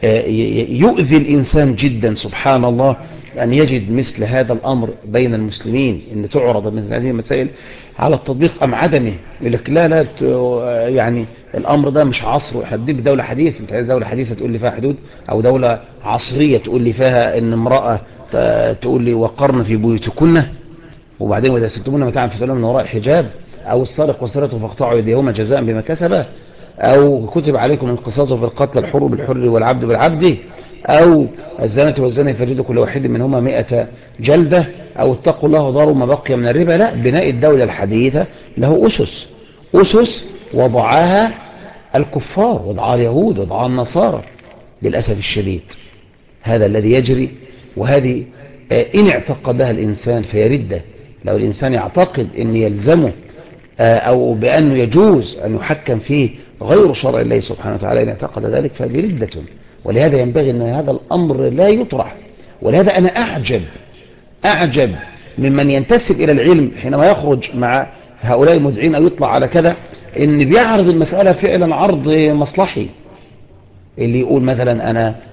يؤذي الإنسان جدا سبحان الله أن يجد مثل هذا الأمر بين المسلمين، أن تعرض مثل هذه المسائل على التطبيق أم عدمه. يقول لك لا لا يعني الأمر ده مش عصر، احنا بدين بدولة حديثة. انت عايز دولة حديثة تقول لي فيها حدود، أو دولة عصرية تقول لي فيها أن امرأة تقول لي وقرن في بيوتكن، وبعدين وإذا سلتمون متاعا فسألوهم من وراء حجاب، أو السارق والسارقة فاقطعوا يديهما جزاء بما كسبا، أو كتب عليكم القصاص في القتل الحر بالحر والعبد بالعبد، أو الزانة والزاني فجلدوا كل واحد منهما 100 جلدة، أو اتقوا الله وذروا ما بقي من الربا. لا، بناء الدولة الحديثة له أسس وضعها الكفار، وضعها اليهود، وضعها النصارى للأسف الشديد. هذا الذي يجري، وهذه إن اعتقدها الإنسان فيرده. لو الإنسان يعتقد أن يلزمه أو بأنه يجوز أن يحكم فيه غير شرع الله سبحانه وتعالى، إن اعتقد ذلك فهذه ردة. ولهذا ينبغي أن هذا الأمر لا يطرح. ولهذا أنا أعجب ممن ينتسب إلى العلم حينما يخرج مع هؤلاء المذيعين أو يطلع على كذا، إن بيعرض المسألة فعلا عرض مصلحي. اللي يقول مثلا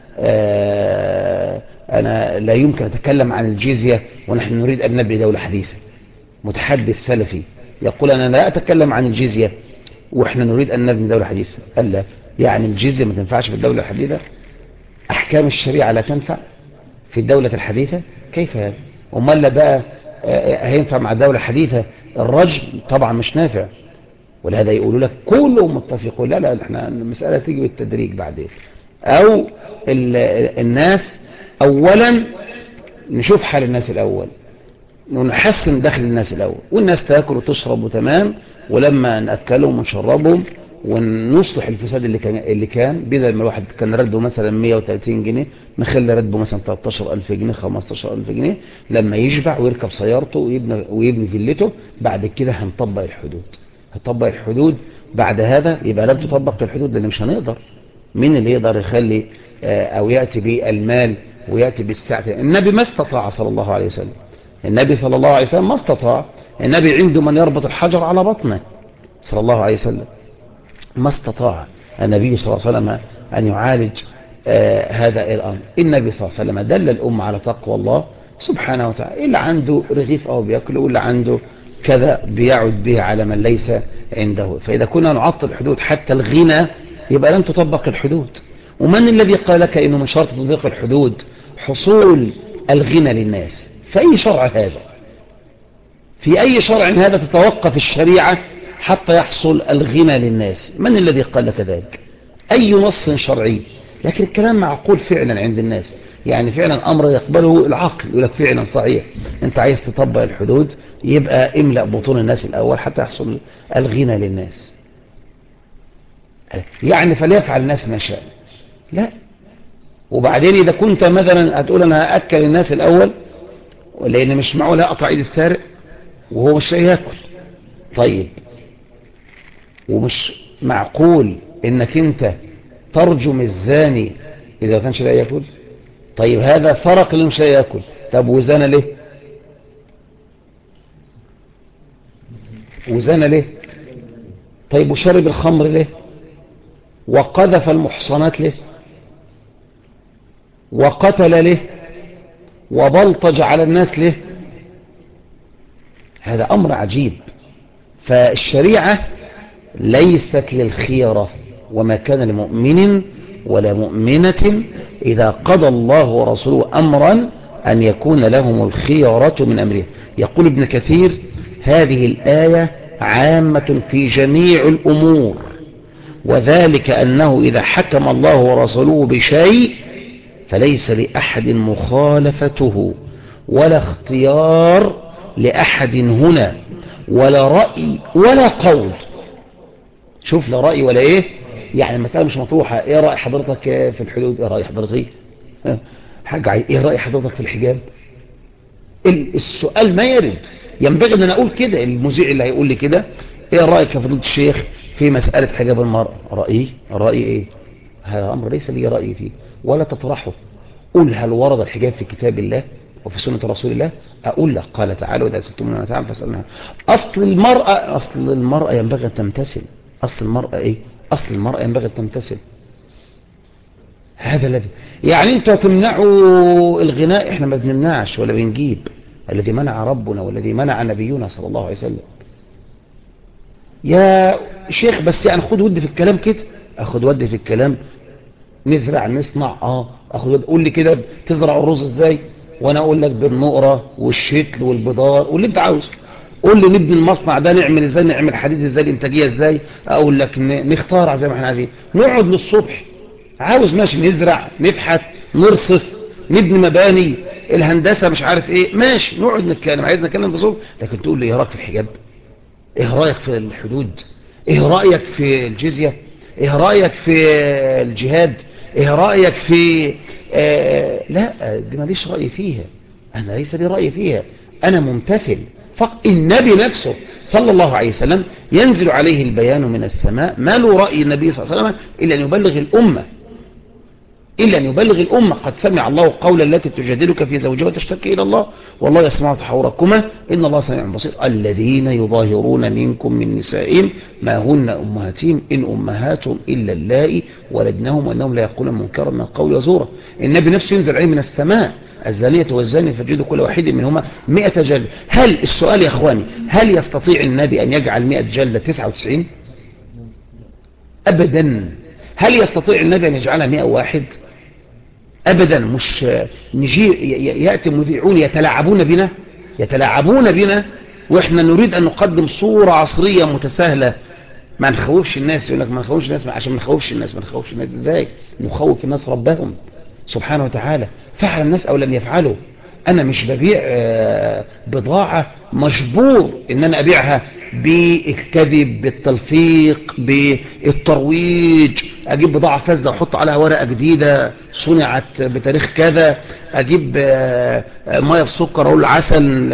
أنا لا يمكن أتكلم عن الجزية ونحن نريد أن نبني دولة حديثة. متحدث سلفي يقول أنا لا أتكلم عن الجزية وإحنا نريد أن نبني دولة حديثة. ألا يعني الجزية ما تنفعش في الدولة الحديثة؟ أحكام الشريعة لا تنفع في الدولة الحديثة؟ كيف هذا؟ أمال لا بقى هينفع مع الدولة الحديثة الرجم؟ طبعا مش نافع. ولهذا يقولوا لك كلهم متفقون. لا لا، احنا المسألة تيجي بالتدريج بعدين. أو الناس أولا نشوف حال الناس الأول، ونحسن دخل الناس الأول، والناس تأكل وتشرب وتمام، ولما نأكلهم ونشربهم ونصلح الفساد اللي كان بدل ما الواحد كان رده مثلا 130 جنيه نخلي رده مثلا 13,000 جنيه 15,000 جنيه، لما يشبع ويركب سيارته ويبني فيلته. بعد كده هنطبق الحدود. بعد هذا يبقى لم تطبق الحدود لأن مش هنقدر. مين اللي يقدر يخلي أو يأتي بالمال ويأتي بالسعة؟ النبي ما استطاع صلى الله عليه وسلم. النبي صلى الله عليه وسلم ما استطاع. النبي عنده من يربط الحجر على بطنه صلى الله عليه وسلم. ما استطاع النبي صلى الله عليه وسلم أن يعالج هذا الأمر. النبي صلى الله عليه وسلم دل الأمة على تقوى الله سبحانه وتعالى. اللي عنده رغيف أو بيأكله، واللي عنده كذا بيعد به على من ليس عنده. فإذا كنا نعطل الحدود حتى الغنى يبقى لن تطبق الحدود. ومن الذي قال لك إنه من شرط تطبيق الحدود حصول الغنى للناس؟ في أي شرع هذا؟ في أي شرع هذا تتوقف الشريعة حتى يحصل الغنى للناس؟ من الذي قال لك ذلك؟ أي نص شرعي؟ لكن الكلام معقول فعلا عند الناس، يعني فعلا أمر يقبله العقل. يقول لك فعلا صحيح، أنت عايز تطبق الحدود يبقى املأ بطون الناس الأول حتى يحصل الغنى للناس. يعني فليفعل الناس ما شاء. لا. وبعدين إذا كنت مثلا هتقول أنا هأكل الناس الأول، لأن مش معقول أقطع إيد السارق وهو مش ياكل. طيب، ومش معقول انك انت ترجم الزاني اذا كانش لا ياكل. طيب هذا سرق اللي مش لا ياكل، طب وزنا ليه؟ طيب وشرب الخمر ليه؟ وقذف المحصنات ليه؟ وقتل ليه؟ وبلطج على الناس ليه؟ هذا امر عجيب. فالشريعة ليست للخيرة، وما كان لمؤمن ولا مؤمنة إذا قضى الله ورسوله أمرا أن يكون لهم الخيرة من أمره. يقول ابن كثير هذه الآية عامة في جميع الأمور، وذلك أنه إذا حكم الله ورسوله بشيء فليس لأحد مخالفته ولا اختيار لأحد هنا، ولا رأي ولا قول. شوف، لا رأي ولا ايه، يعني المسألة مش مطروحة. ايه رأي حضرتك في الحدود؟ ايه رأي حضرتك حاجة؟ ايه رأي حضرتك في الحجاب؟ السؤال ما يرد. ينبغي ان انا اقول كده. المذيع اللي هيقول لي كده ايه رأيك يا فضيلة الشيخ في مسألة حجاب المرأة؟ رأيي ايه؟ هذا امر ليس لي رأي فيه ولا تطرحه. قل هل ورد الحجاب في كتاب الله وفي سنة رسول الله؟ اقول لك قال تعالى واذا سألتم من تعالى فاسألناها. اصل المرأة ينبغي ان تمتثل. اصل المرأة ايه؟ اصل المرأة ينبغي ان تمتثل. هذا الذي يعني انتوا تمنعوا الغناء، احنا ما بنمنعش ولا بنجيب. الذي منع ربنا والذي منع نبينا صلى الله عليه وسلم. يا شيخ بس يعني خد ودي في الكلام كده، اخد ودي في الكلام، نزرع نصنع اخد ودي. قول لي كده تزرع الرز ازاي، وانا اقول لك بالنقرة والشتل والبضار واللي انت عاوز. قول لي نبني المصنع ده نعمل ازاي، نعمل حديد ازاي، الانتاجية ازاي، اقول لك نختار زي ما احنا عايزين، نقعد للصبح. عاوز ماشي، نزرع نبحث نرصف نبني مباني، الهندسة مش عارف ايه، ماشي نقعد نتكلم، عايز نتكلم بصوت. لكن تقول لي ايه رايك في الحجاب، ايه رأيك في الحدود، ايه رأيك في الجزية، ايه رأيك في الجهاد، ايه رأيك في لا دي ماليش رأي فيها، انا ليس لي رأي فيها، انا ممتثل. فقط النبي نفسه صلى الله عليه وسلم ينزل عليه البيان من السماء، ما له رأي النبي صلى الله عليه وسلم إلا أن يبلغ الأمة، إلا أن يبلغ الأمة. قد سمع الله قول التي تجادلك في زوجها وتشتكي إلى الله والله يسمع تحاوركما إن الله سميع بصير. الذين يظاهرون منكم من نسائهم ما هن أمهاتهم إن أمهاتهم إلا اللائي ولدنهم وإنهم لا يقولون منكرا من القول وزورا. النبي نفسه ينزل عليه من السماء الزانية والزاني فجدوا كل واحد منهما 100 جلدة. هل السؤال يا أخواني، هل يستطيع النبي أن يجعل 100 جلدة 99؟ أبدا. هل يستطيع النبي أن يجعلها 101؟ ابدا. مش نجي يأتي مذيعون يتلاعبون بنا واحنا نريد ان نقدم صورة عصرية متساهلة. ما نخوفش الناس، يقول لك ما نخوفش الناس، عشان ما نخوفش الناس. ما نخوفش الناس ازاي؟ نخوف الناس ربهم سبحانه وتعالى. فعل الناس او لم يفعلوا. انا مش ببيع بضاعة مجبور ان انا ابيعها بالكذب بالتلفيق بالترويج. اجيب بضاعة فاسدة واحط عليها ورقة جديدة صنعت بتاريخ كذا، اجيب ميه بسكر اقول عسل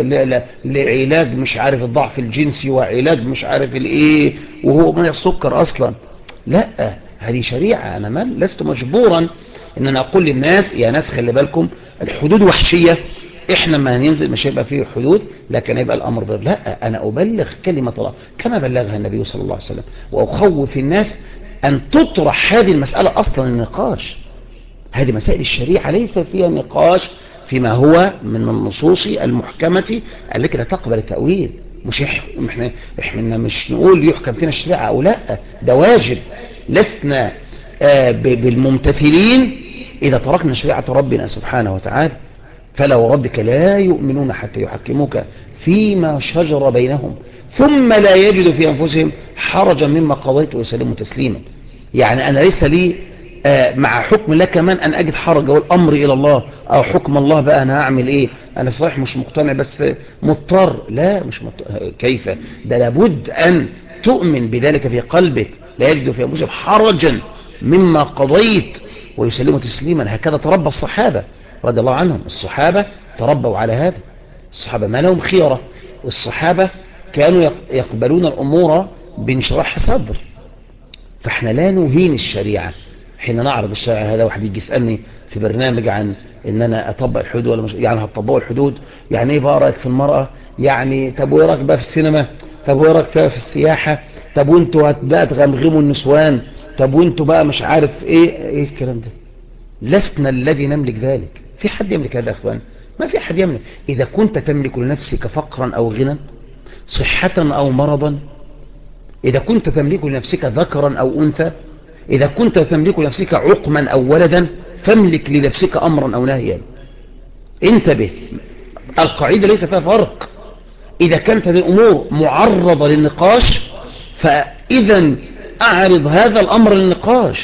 لعلاج مش عارف الضعف الجنسي وعلاج مش عارف الايه وهو ميه بسكر اصلا. لا هذه شريعة، انا لست مجبورا ان انا اقول للناس يا ناس خلي بالكم الحدود وحشية، احنا ما هننزل مش هيبقى فيه حدود لكن هيبقى الامر ضرب. لا انا ابلغ كلمة الله كما بلغها النبي صلى الله عليه وسلم، واخوف الناس ان تطرح هذه المسألة اصلا النقاش. هذه مسائل الشريعة ليس فيها نقاش فيما هو من النصوص المحكمة التي لا تقبل التأويل. مش احنا مش نقول يحكم فينا الشريعة او لا، ده واجب. لسنا بالممتثلين اذا تركنا شريعة ربنا سبحانه وتعالى. فلا وربك لا يؤمنون حتى يحكموك فيما شجر بينهم ثم لا يجد في انفسهم حرجا مما قضيت ويسلموا تسليما. يعني انا ليس لي مع حكم الله كمان ان اجد حرج والامر الى الله او حكم الله بقى انا هعمل ايه. انا صحيح مش مقتنع بس مضطر. لا مش كيف ده لابد ان تؤمن بذلك في قلبك لا يجد في انفسهم حرجا مما قضيت ويسلموا تسليما. هكذا تربى الصحابة رضي الله عنهم. الصحابة تربوا على هذا. الصحابة ما لهم خيرة، والصحابة كانوا يقبلون الامور بانشراح صدر. فاحنا لا نهين الشريعة حين نعرض الشريعة. هذا واحد يجي يسألني في برنامج عن ان انا اطبق الحدود ولا مش، يعني هتطبقوا الحدود يعني ايه بقى رأيك في المرأة، يعني طب وايه رأيك بقى في السينما، طب وايه رأيك في السياحة، طب وانتوا بقى تغمغموا النسوان، طب وانتوا بقى مش عارف ايه الكلام ده. لسنا الذي نملك ذلك. في حد يملك هذا يا اخوان؟ ما في حد يملك. اذا كنت تملك لنفسك فقرا او غنى، صحة او مرضا، إذا كنت تملك لنفسك ذكرا أو أنثى، إذا كنت تملك لنفسك عقما أو ولدا، فاملك لنفسك أمرا أو نهيا. انتبه، القاعدة ليس فيها فرق. إذا كانت هذه الأمور معرضة للنقاش فإذا أعرض هذا الأمر للنقاش.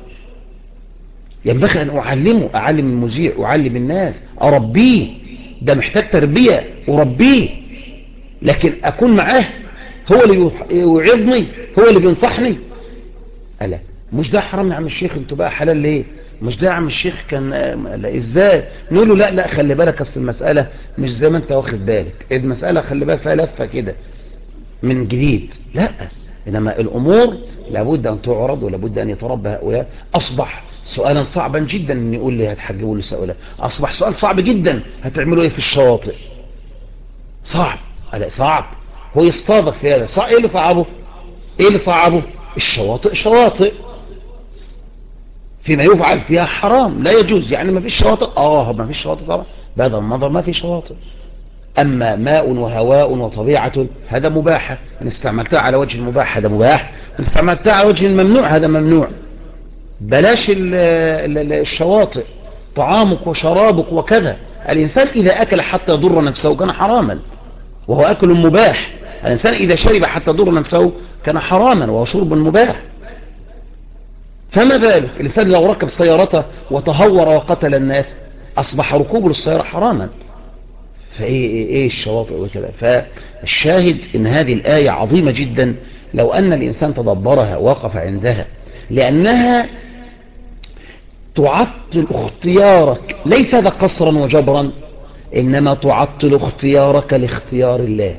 ينبغي أن أعلم المذيع، أعلم الناس، أربيه. ده محتاج تربية أربيه. لكن أكون معاه هو اللي يوعظني، هو اللي بينصحني. ألا مش ده حرام يا عم الشيخ، انتوا بقى حلال ليه؟ مش ده يا عم الشيخ كان لا ازاي؟ نقول له لا خلي بالك اصل المسألة مش زي ما انت واخد بالك، المسألة خلي بالك فيها لفة كده من جديد. لا، انما الامور لابد ان تعرض ولابد ان يتربى هؤلاء. اصبح سؤالا صعبا جدا ان يقول لي هتحجبوا لي سؤالا، اصبح سؤال صعب جدا هتعملوا ايه في الشواطئ؟ صعب. لا صعب، هو يصطادق في هذا صعب. ايه اللي صعبه؟ ايه اللي صعبه؟ الشواطئ شواطئ. فيما يفعل فيها حرام لا يجوز. يعني ما فيش شواطئ، ما فيش شواطئ طبعا، بهذا المنظر ما في شواطئ. أما ماء وهواء وطبيعة هذا مباح، إن استعملتها على وجه المباح هذا مباح، إن استعملتها على وجه الممنوع هذا ممنوع. بلاش الشواطئ، طعامك وشرابك وكذا. الإنسان إذا أكل حتى يضر نفسه كان حراما وهو أكل مباح. الإنسان إذا شرب حتى يضر نفسه كان حراما وهو شرب مباح. فما بالك الإنسان لو ركب سيارته وتهور وقتل الناس أصبح ركوب للسيارة حراما. فإيه الشواطئ وكذا. فالشاهد إن هذه الآية عظيمة جدا لو أن الإنسان تدبرها وقف عندها، لأنها تعطل اختيارك، ليس هذا قصرا وجبرا، إنما تعطل اختيارك لاختيار الله،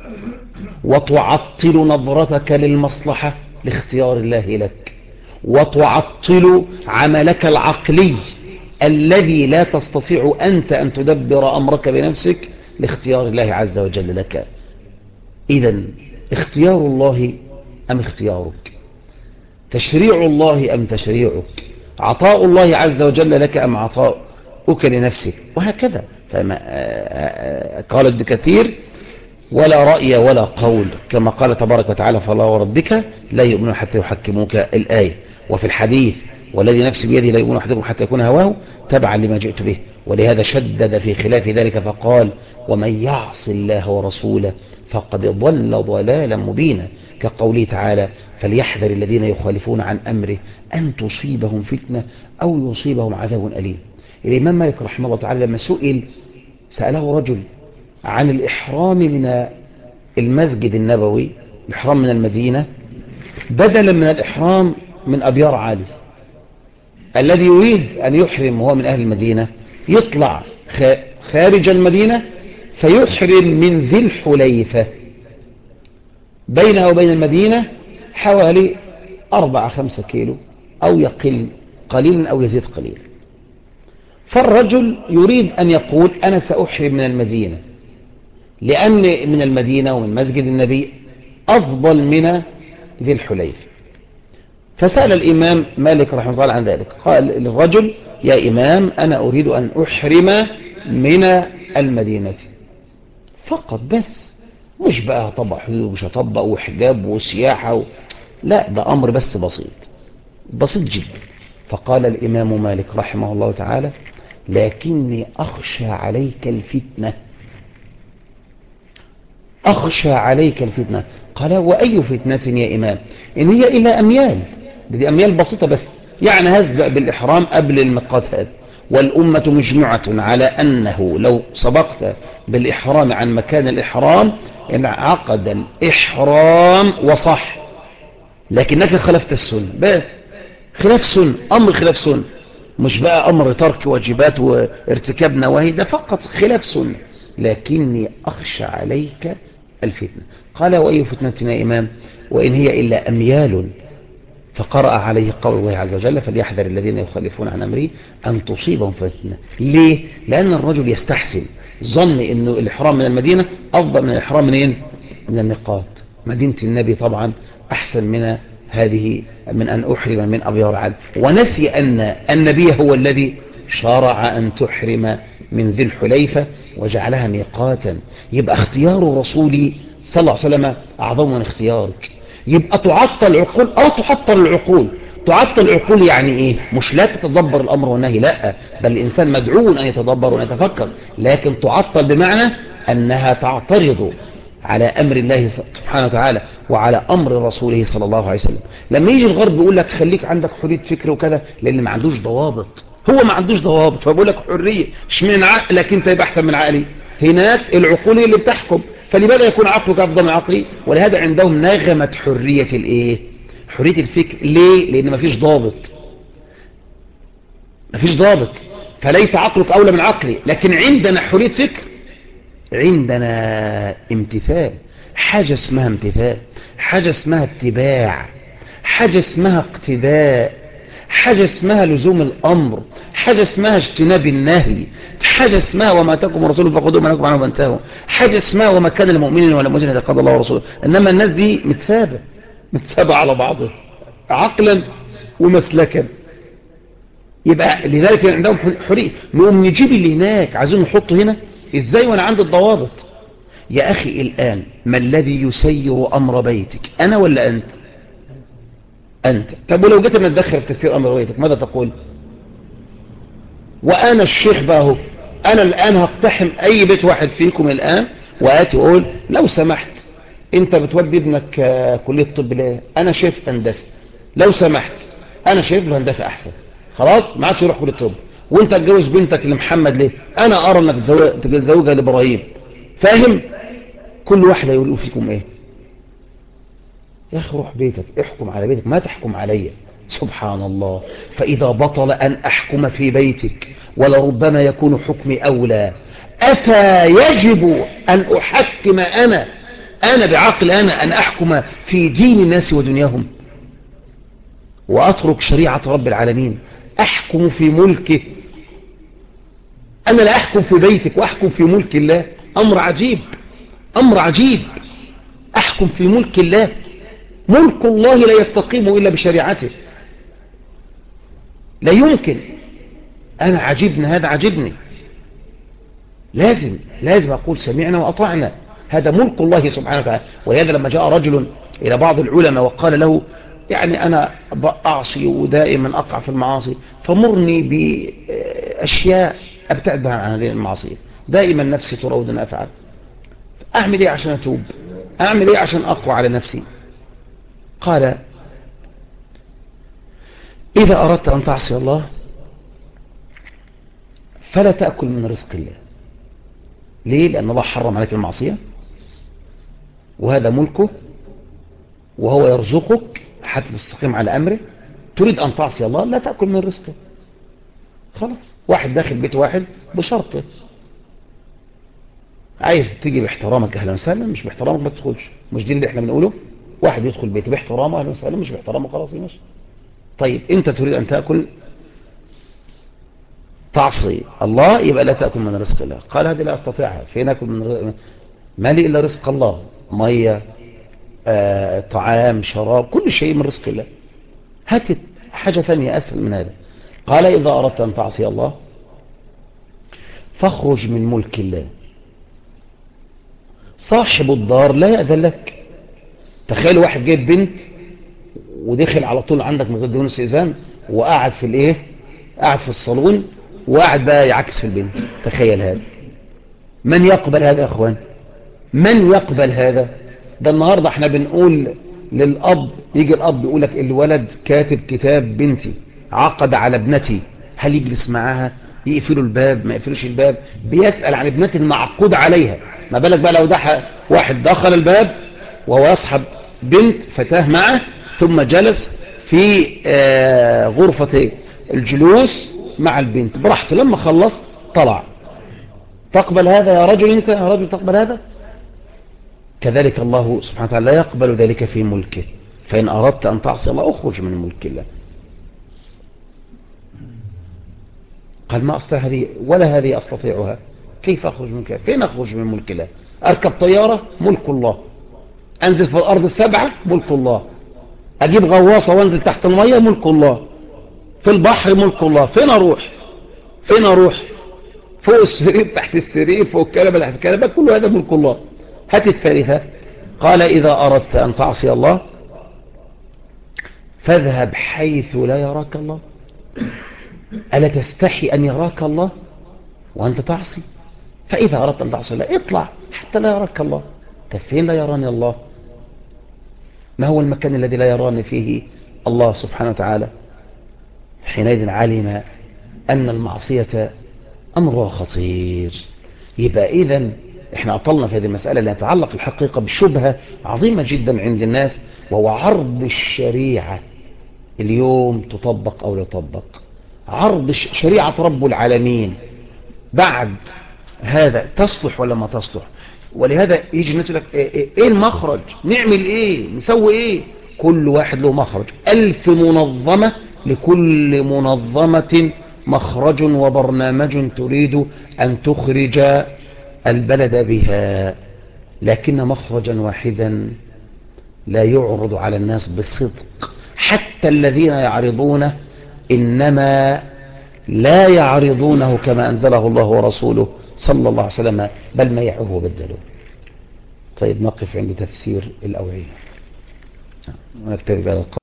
وتعطل نظرتك للمصلحة لاختيار الله لك، وتعطل عملك العقلي الذي لا تستطيع أنت أن تدبر أمرك بنفسك لاختيار الله عز وجل لك. إذن اختيار الله أم اختيارك، تشريع الله أم تشريعك، عطاء الله عز وجل لك أم عطاؤك لنفسك، وهكذا. قال ابن كثير ولا رأي ولا قول، كما قال تبارك وتعالى فلا وربك لا يؤمنون حتى يحكموك الآية. وفي الحديث والذي نفسي بيده لا يؤمن أحدكم حتى يكون هواه تبعا لما جئت به. ولهذا شدد في خلاف ذلك فقال ومن يعص الله ورسوله فقد ضل ضلالا مبينا، كقوله تعالى فليحذر الذين يخالفون عن أمره أن تصيبهم فتنة أو يصيبهم عذاب أليم. الإمام مالك رحمه الله تعالى لما سأله رجل عن الإحرام من المسجد النبوي، الإحرام من المدينة بدلا من الإحرام من أبيار عالي، الذي يريد أن يحرم وهو من أهل المدينة يطلع خارج المدينة فيحرم من ذي الحليفة، بينها وبين المدينة حوالي 4-5 كيلو أو يقل قليلا أو يزيد قليلا. فالرجل يريد أن يقول أنا سأحرم من المدينة لأن من المدينة ومن مسجد النبي أفضل من ذي الحليفة. فسأل الإمام مالك رحمه الله عن ذلك، قال للرجل يا إمام أنا أريد أن أحرم من المدينة فقط، بس مش بقى هطبق حدود ومش هطبق وحجاب وسياحة لا، ده أمر بس بسيط جدا. فقال الإمام مالك رحمه الله تعالى لكني أخشى عليك الفتنة، أخشى عليك الفتنة. قال وأي فتنة يا إمام؟ إن هي إلا أميال، دي أميال بسيطة بس، يعني هزبأ بالإحرام قبل الميقات هذا، والأمة مجمعة على أنه لو سبقت بالإحرام عن مكان الإحرام انعقد الإحرام وصح، لكنك خلفت السنة، بس خلاف سنة، أمر خلاف سنة، مش بقى أمر ترك واجبات وارتكاب نواهي، ده فقط خلاف سنة. لكني أخشى عليك الفتنة. قال وأي فتنة يا إمام؟ وإن هي إلا أميال. فقرأ عليه قول الله عز وجل فليحذر الذين يخالفون عن أمره أن تصيبهم فتنة. ليه؟ لأن الرجل يستحسن ظن أنه الإحرام من المدينة أفضل من الإحرام من الميقات. مدينة النبي طبعا أحسن من هذه، من أن أحرم من أبيار عاد، ونسي أن النبي هو الذي شرع أن تحرم من ذي الحليفة وجعلها ميقاتا. يبقى اختيار الرسول صلى الله عليه وسلم أعظم من اختيارك. يبقى تعطل العقول تعطل العقول. تعطل العقول يعني ايه؟ مش لا تتدبر الامر والنهي، لا، بل الانسان مدعو ان يتدبر ويتفكر، لكن تعطل بمعنى انها تعترض على امر الله سبحانه وتعالى وعلى امر رسوله صلى الله عليه وسلم. لما يجي الغرب يقول لك خليك عندك حرية فكر وكذا، لان ما عندوش ضوابط، هو ما عندوش ضوابط، فبقول لك حرية اشمعنى عقلك انت يبقى احسن من عقلي؟ هناك العقول اللي بتحكم، فلماذا يكون عقلك افضل من عقلي؟ ولهذا عندهم نغمة حرية الايه؟ حرية الفكر. ليه؟ لان مفيش ضابط، مفيش ضابط، فليس عقلك اولى من عقلي. لكن عندنا حرية فكر، عندنا امتثال، حاجة اسمها امتثال، حاجة اسمها اتباع، حاجة اسمها اقتداء، حاجة اسمها لزوم الامر، حاجة اسمها اجتناب النهي، حاجة اسمها وما اتاكم الرسول فخذوه ما نهاكم عنه فانتهوا، حاجة اسمها وما كان لمؤمن ولا مؤمن اذا قضى الله ورسوله. انما الناس دي متسابة على بعضها عقلا ومسلكا. يبقى لذلك عندهم حرية. نقوم نجيب اللي هناك عايزين نحطه هنا ازاي وانا عندي الضوابط؟ يا اخي الان ما الذي يسير امر بيتك، انا ولا انت؟ انت. طب ولو جيت نتدخل في تسيير امر بيتك ماذا تقول؟ وانا الشيخ بقى اهو، انا الان هقتحم اي بيت واحد فيكم الان واتي اقول لو سمحت انت بتودي ابنك كلية طب ليه؟ انا شايف هندسه، لو سمحت انا شايف له هندسه احسن، خلاص ما عادش يروح كلية طب. وانت تتجوز بنتك لمحمد ليه؟ انا ارى انك تتزوجها لابراهيم. فاهم؟ كل واحد يقول فيكم ايه؟ يا اخي روح بيتك، احكم على بيتك، ما تحكم علي. سبحان الله. فاذا بطل ان احكم في بيتك ولربما يكون حكمي اولى، يجب ان احكم انا بعقل انا ان احكم في دين الناس ودنياهم واترك شريعة رب العالمين؟ احكم في ملكه، انا لا احكم في بيتك واحكم في ملك الله. امر عجيب، امر عجيب. احكم في ملك الله، ملك الله لا يستقيم الا بشريعته، لا يمكن. انا عجبني هذا، عجبني. لازم اقول سمعنا واطعنا، هذا ملك الله سبحانه وتعالى. ولهذا لما جاء رجل الى بعض العلماء وقال له يعني انا اعصي ودائما اقع في المعاصي، فمرني باشياء ابتعد عن هذه المعاصي، دائما نفسي تراود ان افعل، اعمل ايه عشان اتوب؟ اعمل ايه عشان اقوى على نفسي؟ قال اذا اردت ان تعصي الله فلا تأكل من رزق الله. ليه؟ لأن الله حرم عليك المعصية وهذا ملكه وهو يرزقك حتى تستقيم على أمره. تريد أن تعصي الله لا تأكل من رزقه. خلاص، واحد داخل بيت واحد بشرطه، عايز تيجي باحترامك أهلا وسهلا، مش باحترامك ما تدخلش. مش دي اللي احنا بنقوله؟ واحد يدخل بيتي باحترامه أهلا وسهلا، مش باحترامه خلاص ماشي. طيب أنت تريد أن تأكل تعصي الله يبقى لا تأكل من رزق الله. قال هذه لا أستطيعها، فين أكل من رزق؟ ما لي إلا رزق الله، مية طعام شراب كل شيء من رزق الله، هات حاجة ثانية أسهل من هذا. قال إذا أردت أن تعصي الله فاخرج من ملك الله. صاحب الدار لا يأذن لك. تخيل واحد جايب بنت ودخل على طول عندك من غير دون استئذان وقعد في الايه، قعد في الصالون وقعد بقى يعكس في البنت. تخيل هذا، من يقبل هذا يا اخوان؟ من يقبل هذا؟ ده النهاردة احنا بنقول للأب، يجي الأب يقول لك الولد كاتب كتاب بنتي، عقد على ابنتي، هل يجلس معاها؟ يقفلوا الباب ما يقفلوش الباب؟ بيسأل عن ابنتي المعقود عليها. ما بالك بقى لو ده واحد دخل الباب وهو يصحب بنت فتاة معه ثم جلس في غرفة الجلوس مع البنت براحته، لما خلص طلع. تقبل هذا يا رجل؟ انت يا رجل تقبل هذا؟ كذلك الله سبحانه وتعالى لا يقبل ذلك في ملكه. فإن أردت أن تعصي الله أخرج من ملك الله. قال ما أستطيع هذه ولا هذه أستطيعها، كيف أخرج من ملك الله؟ فين أخرج من ملك الله؟ أركب طيارة ملك الله، أنزل في الأرض السبعة ملك الله، أجيب غواصة وأنزل تحت المية ملك الله، في البحر ملك الله. فين أروح؟ فين أروح؟ فوق السرير تحت السرير فوق الكنبة تحت الكنبة، كل هذا ملك الله. هات الثالثة. قال إذا أردت أن تعصي الله فاذهب حيث لا يراك الله. ألا تستحي أن يراك الله وأنت تعصي؟ فإذا أردت أن تعصي الله اطلع حتى لا يراك الله. فين لا يراني الله؟ ما هو المكان الذي لا يراني فيه الله سبحانه وتعالى؟ حينئذ علم أن المعصية أمرها خطير. يبقى إذن احنا أطلنا في هذه المسألة اللي يتعلق الحقيقة بشبهة عظيمة جدا عند الناس، وهو عرض الشريعة اليوم تطبق أو لا تطبق. عرض شريعة رب العالمين بعد هذا تصلح ولا ما تصلح؟ ولهذا يجي الناس يقول لك ايه المخرج؟ نعمل ايه؟ نسوي ايه؟ كل واحد له مخرج. 1000 منظمة، لكل منظمة مخرج وبرنامج تريد أن تخرج البلد بها، لكن مخرجا واحدا لا يعرض على الناس بصدق. حتى الذين يعرضونه إنما لا يعرضونه كما أنزله الله ورسوله صلى الله عليه وسلم، بل ميعوه وبدلوه. طيب نقف عند تفسير الأوعية ونكتفي بهذا القدر.